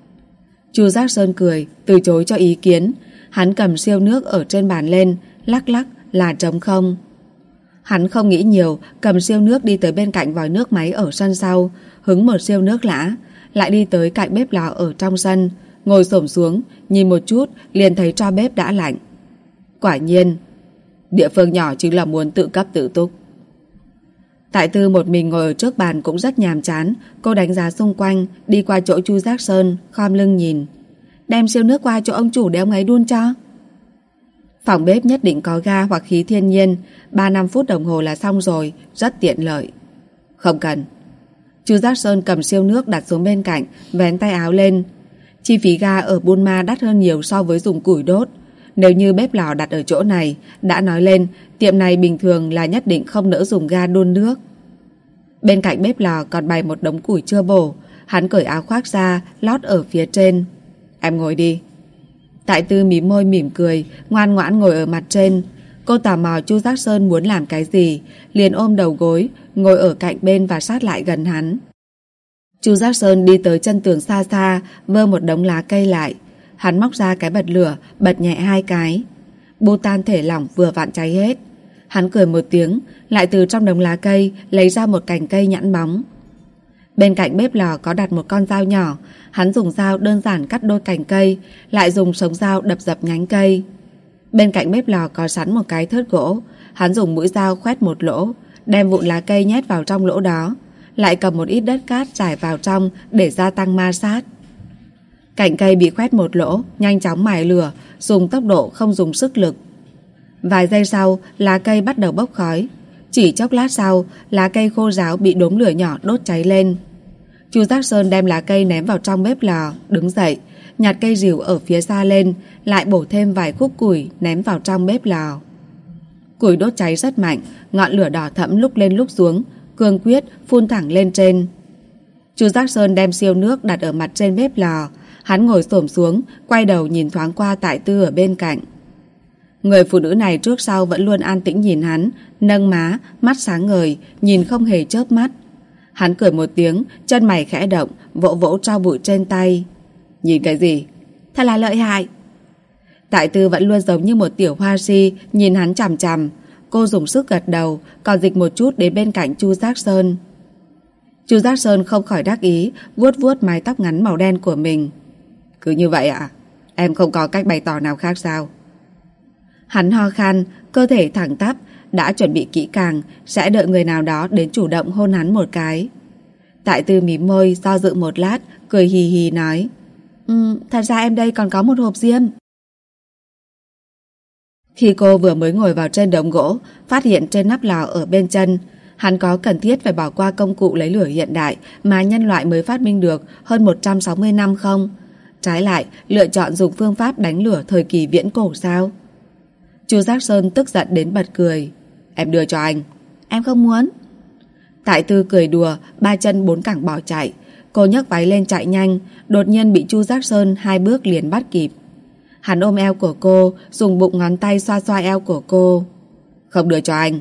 Chu Giác Sơn cười, từ chối cho ý kiến. Hắn cầm siêu nước ở trên bàn lên, lắc lắc là trống không. Hắn không nghĩ nhiều, cầm siêu nước đi tới bên cạnh vòi nước máy ở sân sau, hứng một siêu nước lã, lại đi tới cạnh bếp lò ở trong sân, ngồi xổm xuống, nhìn một chút liền thấy tro bếp đã lạnh. Quả nhiên, địa phương nhỏ chính là muốn tự cấp tự túc. Tại Tư một mình ngồi ở trước bàn cũng rất nhàm chán, cô đánh giá xung quanh, đi qua chỗ Chu Giác Sơn, khom lưng nhìn. Đem siêu nước qua chỗ ông chủ để ông ấy đun cho. Phòng bếp nhất định có ga hoặc khí thiên nhiên, 3-5 phút đồng hồ là xong rồi, rất tiện lợi. Không cần. Chu Giác Sơn cầm siêu nước đặt xuống bên cạnh, vén tay áo lên. Chi phí ga ở Burma đắt hơn nhiều so với dùng củi đốt. Nếu như bếp lò đặt ở chỗ này, đã nói lên tiệm này bình thường là nhất định không nỡ dùng ga đun nước. Bên cạnh bếp lò còn bày một đống củi chưa bổ. Hắn cởi áo khoác ra, lót ở phía trên. Em ngồi đi. Tại Tư mím môi mỉm cười, ngoan ngoãn ngồi ở mặt trên. Cô tò mò Chu Giác Sơn muốn làm cái gì, liền ôm đầu gối, ngồi ở cạnh bên và sát lại gần hắn. Chu Giác Sơn đi tới chân tường xa xa, vơ một đống lá cây lại. Hắn móc ra cái bật lửa, bật nhẹ 2 cái. Bô tan thể lỏng vừa vặn cháy hết. Hắn cười một tiếng, lại từ trong đống lá cây lấy ra một cành cây nhẵn bóng. Bên cạnh bếp lò có đặt một con dao nhỏ. Hắn dùng dao đơn giản cắt đôi cành cây, lại dùng sống dao đập dập nhánh cây. Bên cạnh bếp lò có sẵn một cái thớt gỗ. Hắn dùng mũi dao khoét một lỗ, đem vụn lá cây nhét vào trong lỗ đó, lại cầm một ít đất cát trải vào trong để gia tăng ma sát. Cành cây bị khoét một lỗ, nhanh chóng mài lửa, dùng tốc độ không dùng sức lực. Vài giây sau, lá cây bắt đầu bốc khói. Chỉ chốc lát sau, lá cây khô ráo bị đốm lửa nhỏ đốt cháy lên. Chu Giác Sơn đem lá cây ném vào trong bếp lò, đứng dậy, nhặt cây rìu ở phía xa lên, lại bổ thêm vài khúc củi ném vào trong bếp lò. Củi đốt cháy rất mạnh, ngọn lửa đỏ thẫm lúc lên lúc xuống, cương quyết phun thẳng lên trên. Chu Giác Sơn đem siêu nước đặt ở mặt trên bếp lò. Hắn ngồi xổm xuống, quay đầu nhìn thoáng qua Tại Tư ở bên cạnh. Người phụ nữ này trước sau vẫn luôn an tĩnh nhìn hắn, nâng má, mắt sáng ngời, nhìn không hề chớp mắt. Hắn cười một tiếng, chân mày khẽ động, vỗ vỗ tro bụi trên tay. Nhìn cái gì? Thật là lợi hại. Tại Tư vẫn luôn giống như một tiểu hoa si, nhìn hắn chằm chằm. Cô dùng sức gật đầu, còn dịch một chút đến bên cạnh Chu Giác Sơn. Chu Giác Sơn không khỏi đắc ý, vuốt vuốt mái tóc ngắn màu đen của mình. Cứ như vậy ạ? Em không có cách bày tỏ nào khác sao? Hắn ho khan, cơ thể thẳng tắp, đã chuẩn bị kỹ càng, sẽ đợi người nào đó đến chủ động hôn hắn một cái. Tại Tư mím môi, do dự một lát, cười hì hì nói. Thật ra em đây còn có một hộp diêm. Khi cô vừa mới ngồi vào trên đống gỗ, phát hiện trên nắp lò ở bên chân, hắn có cần thiết phải bỏ qua công cụ lấy lửa hiện đại mà nhân loại mới phát minh được hơn 160 năm không? Trái lại, lựa chọn dùng phương pháp đánh lửa thời kỳ viễn cổ sao? Chu Giác Sơn tức giận đến bật cười. Em đưa cho anh. Em không muốn. Tại Tư cười đùa, 3 chân 4 cẳng bỏ chạy. Cô nhấc váy lên chạy nhanh, đột nhiên bị Chu Giác Sơn 2 bước liền bắt kịp. Hắn ôm eo của cô, dùng bụng ngón tay xoa xoa eo của cô. Không đưa cho anh.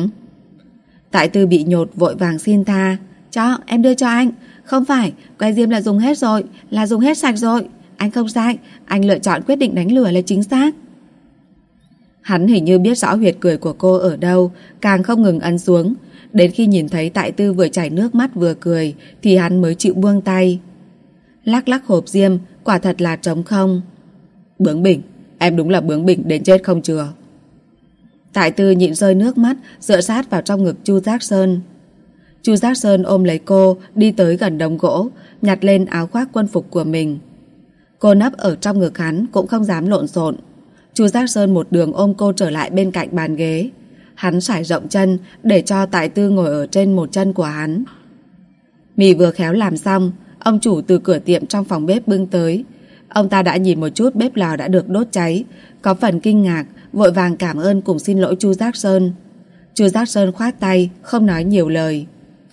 Tại Tư bị nhột vội vàng xin tha. Cho, em đưa cho anh. Không phải, que diêm là dùng hết rồi, là dùng hết sạch rồi. Anh không sai, anh lựa chọn quyết định đánh lửa là chính xác. Hắn hình như biết rõ huyệt cười của cô ở đâu, càng không ngừng ấn xuống. Đến khi nhìn thấy Tại Tư vừa chảy nước mắt vừa cười, thì hắn mới chịu buông tay. Lắc lắc hộp diêm, quả thật là trống không. Bướng bỉnh, em đúng là bướng bỉnh đến chết không chừa. Tại Tư nhịn rơi nước mắt, dựa sát vào trong ngực Chu Giác Sơn. Chu Giác Sơn ôm lấy cô, đi tới gần đống gỗ, nhặt lên áo khoác quân phục của mình. Cô nấp ở trong ngực hắn, cũng không dám lộn xộn. Chu Giác Sơn một đường ôm cô trở lại bên cạnh bàn ghế. Hắn trải rộng chân để cho Tại Tư ngồi ở trên một chân của hắn. Mì vừa khéo làm xong, ông chủ từ cửa tiệm trong phòng bếp bưng tới. Ông ta đã nhìn một chút bếp lò đã được đốt cháy, có phần kinh ngạc, vội vàng cảm ơn cùng xin lỗi Chu Giác Sơn. Chu Giác Sơn khoát tay, không nói nhiều lời.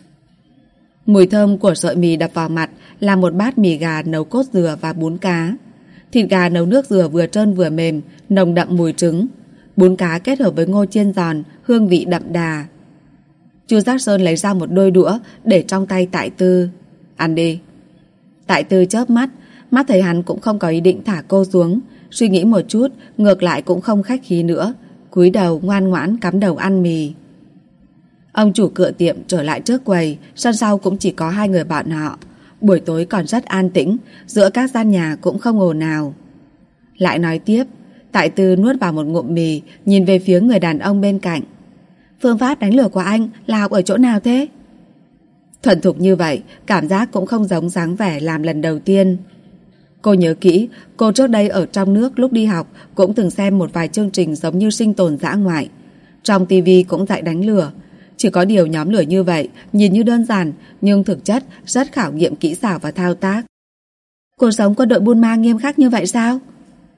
Mùi thơm của sợi mì đập vào mặt là một bát mì gà nấu cốt dừa và bún cá. Thịt gà nấu nước dừa vừa trơn vừa mềm, nồng đậm mùi trứng. Bún cá kết hợp với ngô chiên giòn, hương vị đậm đà. Chu Giác Sơn lấy ra một đôi đũa để trong tay Tại Tư. Ăn đi. Tại Tư chớp mắt, mắt thấy hắn cũng không có ý định thả cô xuống, suy nghĩ một chút, ngược lại cũng không khách khí nữa, cúi đầu ngoan ngoãn cắm đầu ăn mì. Ông chủ cửa tiệm trở lại trước quầy, sân sau cũng chỉ có 2 người bọn họ. Buổi tối còn rất an tĩnh, giữa các gian nhà cũng không ồn nào. Lại nói tiếp, Tại Tư nuốt vào một ngụm mì, nhìn về phía người đàn ông bên cạnh. Phương pháp đánh lửa của anh là học ở chỗ nào thế? Thuần thục như vậy, cảm giác cũng không giống dáng vẻ làm lần đầu tiên. Cô nhớ kỹ, cô trước đây ở trong nước lúc đi học cũng từng xem một vài chương trình giống như sinh tồn dã ngoại. Trong tivi cũng dạy đánh lửa. Chỉ có điều nhóm lửa như vậy, nhìn như đơn giản, nhưng thực chất rất khảo nghiệm kỹ xảo và thao tác. Cuộc sống quân đội Burma nghiêm khắc như vậy sao?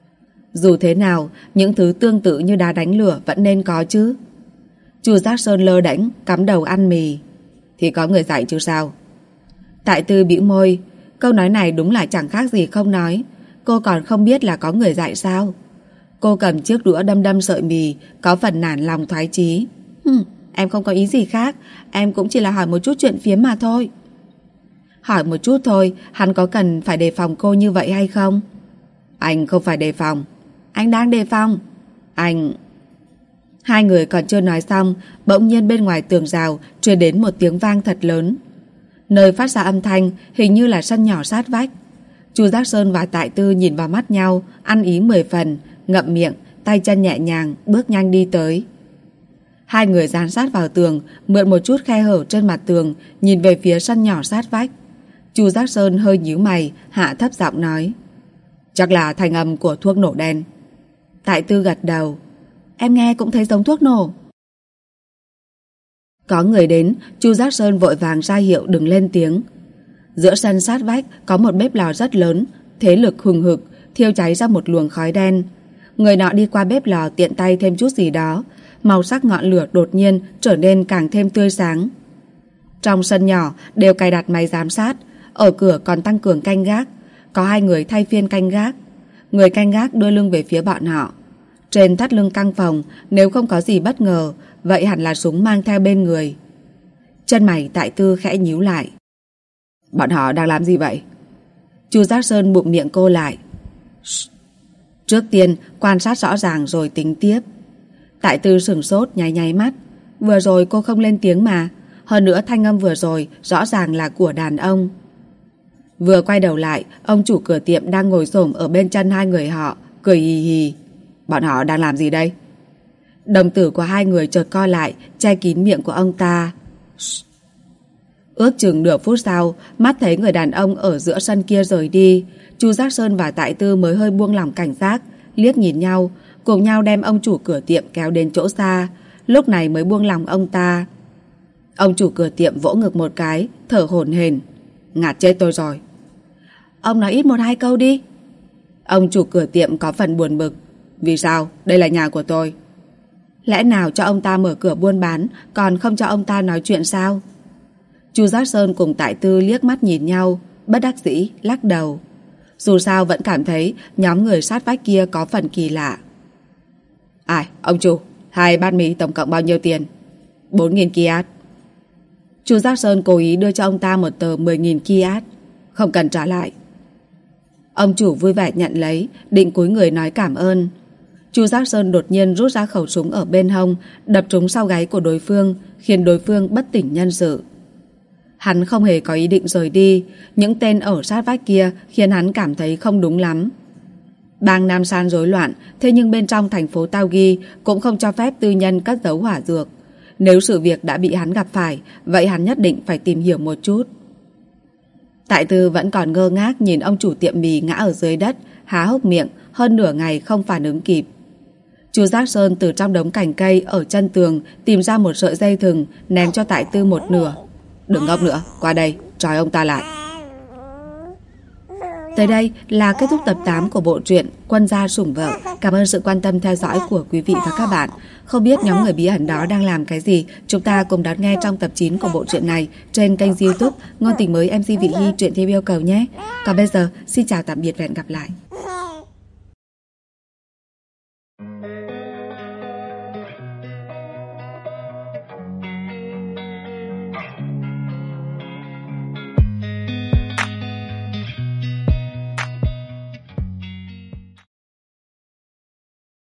Dù thế nào, những thứ tương tự như đá đánh lửa vẫn nên có chứ. Chu Giác Sơn lơ đễnh, cắm đầu ăn mì. Thì có người dạy chứ sao? Tại Tư bĩu môi. Câu nói này đúng là chẳng khác gì không nói. Cô còn không biết là có người dạy sao? Cô cầm chiếc đũa đâm đâm sợi mì, có phần nản lòng thoái chí. Em không có ý gì khác, em cũng chỉ là hỏi một chút chuyện phiếm mà thôi. Hỏi một chút thôi, hắn có cần phải đề phòng cô như vậy hay không? Anh không phải đề phòng. Anh đang đề phòng. Anh... Hai người còn chưa nói xong, bỗng nhiên bên ngoài tường rào truyền đến một tiếng vang thật lớn. Nơi phát ra âm thanh hình như là sân nhỏ sát vách. Chu Giác Sơn và Tại Tư nhìn vào mắt nhau, ăn ý 10 phần, ngậm miệng, tay chân nhẹ nhàng, bước nhanh đi tới. Hai người dán sát vào tường, mượn một chút khe hở trên mặt tường, nhìn về phía sân nhỏ sát vách. Chu Giác Sơn hơi nhíu mày, hạ thấp giọng nói. Chắc là thanh âm của thuốc nổ đen. Tại Tư gật đầu. Em nghe cũng thấy giống thuốc nổ. Có người đến, Chu Giác Sơn vội vàng ra hiệu đừng lên tiếng. Giữa sân sát vách có một bếp lò rất lớn, thế lực hùng hực, thiêu cháy ra một luồng khói đen. Người nọ đi qua bếp lò tiện tay thêm chút gì đó, màu sắc ngọn lửa đột nhiên trở nên càng thêm tươi sáng. Trong sân nhỏ đều cài đặt máy giám sát, ở cửa còn tăng cường canh gác, có 2 người thay phiên canh gác. Người canh gác đưa lưng về phía bọn họ. Trên thắt lưng căng phòng, nếu không có gì bất ngờ, vậy hẳn là súng mang theo bên người. Chân mày Tại Tư khẽ nhíu lại. Bọn họ đang làm gì vậy? Chu Giác Sơn bụm miệng cô lại. Trước tiên quan sát rõ ràng rồi tính tiếp. Tại Tư sửng sốt nháy nháy mắt. Vừa rồi cô không lên tiếng mà. Hơn nữa thanh âm vừa rồi rõ ràng là của đàn ông. Vừa quay đầu lại, ông chủ cửa tiệm đang ngồi xổm ở bên chân hai người họ, cười hì hì. Bọn họ đang làm gì đây? Đồng tử của hai người chợt co lại, che kín miệng của ông ta. Ước chừng nửa phút sau, mắt thấy người đàn ông ở giữa sân kia rời đi, Chu Giác Sơn và Tại Tư mới hơi buông lỏng cảnh giác, liếc nhìn nhau, cùng nhau đem ông chủ cửa tiệm kéo đến chỗ xa, lúc này mới buông lỏng ông ta. Ông chủ cửa tiệm vỗ ngực một cái, thở hổn hển. Ngạt chết tôi rồi. Ông nói ít 1-2 câu đi. Ông chủ cửa tiệm có phần buồn bực. Vì sao? Đây là nhà của tôi. Lẽ nào cho ông ta mở cửa buôn bán, còn không cho ông ta nói chuyện sao? Chu Giác Sơn cùng Tại Tư liếc mắt nhìn nhau, bất đắc dĩ lắc đầu. Dù sao vẫn cảm thấy nhóm người sát vách kia có phần kỳ lạ. Ai, ông chủ, 2 bát mì tổng cộng bao nhiêu tiền? 4.000 kiat. Chu Giác Sơn cố ý đưa cho ông ta một tờ 10.000 kiat. Không cần trả lại. Ông chủ vui vẻ nhận lấy, định cúi người nói cảm ơn. Chu Giác Sơn đột nhiên rút ra khẩu súng ở bên hông, đập trúng sau gáy của đối phương, khiến đối phương bất tỉnh nhân sự. Hắn không hề có ý định rời đi, những tên ở sát vách kia khiến hắn cảm thấy không đúng lắm. Bang Nam San rối loạn, thế nhưng bên trong thành phố Tao Ghi cũng không cho phép tư nhân cất giấu hỏa dược. Nếu sự việc đã bị hắn gặp phải, vậy hắn nhất định phải tìm hiểu một chút. Tại Tư vẫn còn ngơ ngác nhìn ông chủ tiệm mì ngã ở dưới đất, há hốc miệng, hơn nửa ngày không phản ứng kịp. Chu Giác Sơn từ trong đống cành cây ở chân tường tìm ra một sợi dây thừng, ném cho Tại Tư một nửa. Đừng ngốc nữa, qua đây, trói ông ta lại. Tới đây là kết thúc tập 8 của bộ truyện Quân gia sủng vợ. Cảm ơn sự quan tâm theo dõi của quý vị và các bạn. Không biết nhóm người bí ẩn đó đang làm cái gì, chúng ta cùng đón nghe trong tập 9 của bộ truyện này trên kênh YouTube Ngôn Tình Mới MC Vị Hy truyện theo yêu cầu nhé. Còn bây giờ, xin chào tạm biệt và hẹn gặp lại.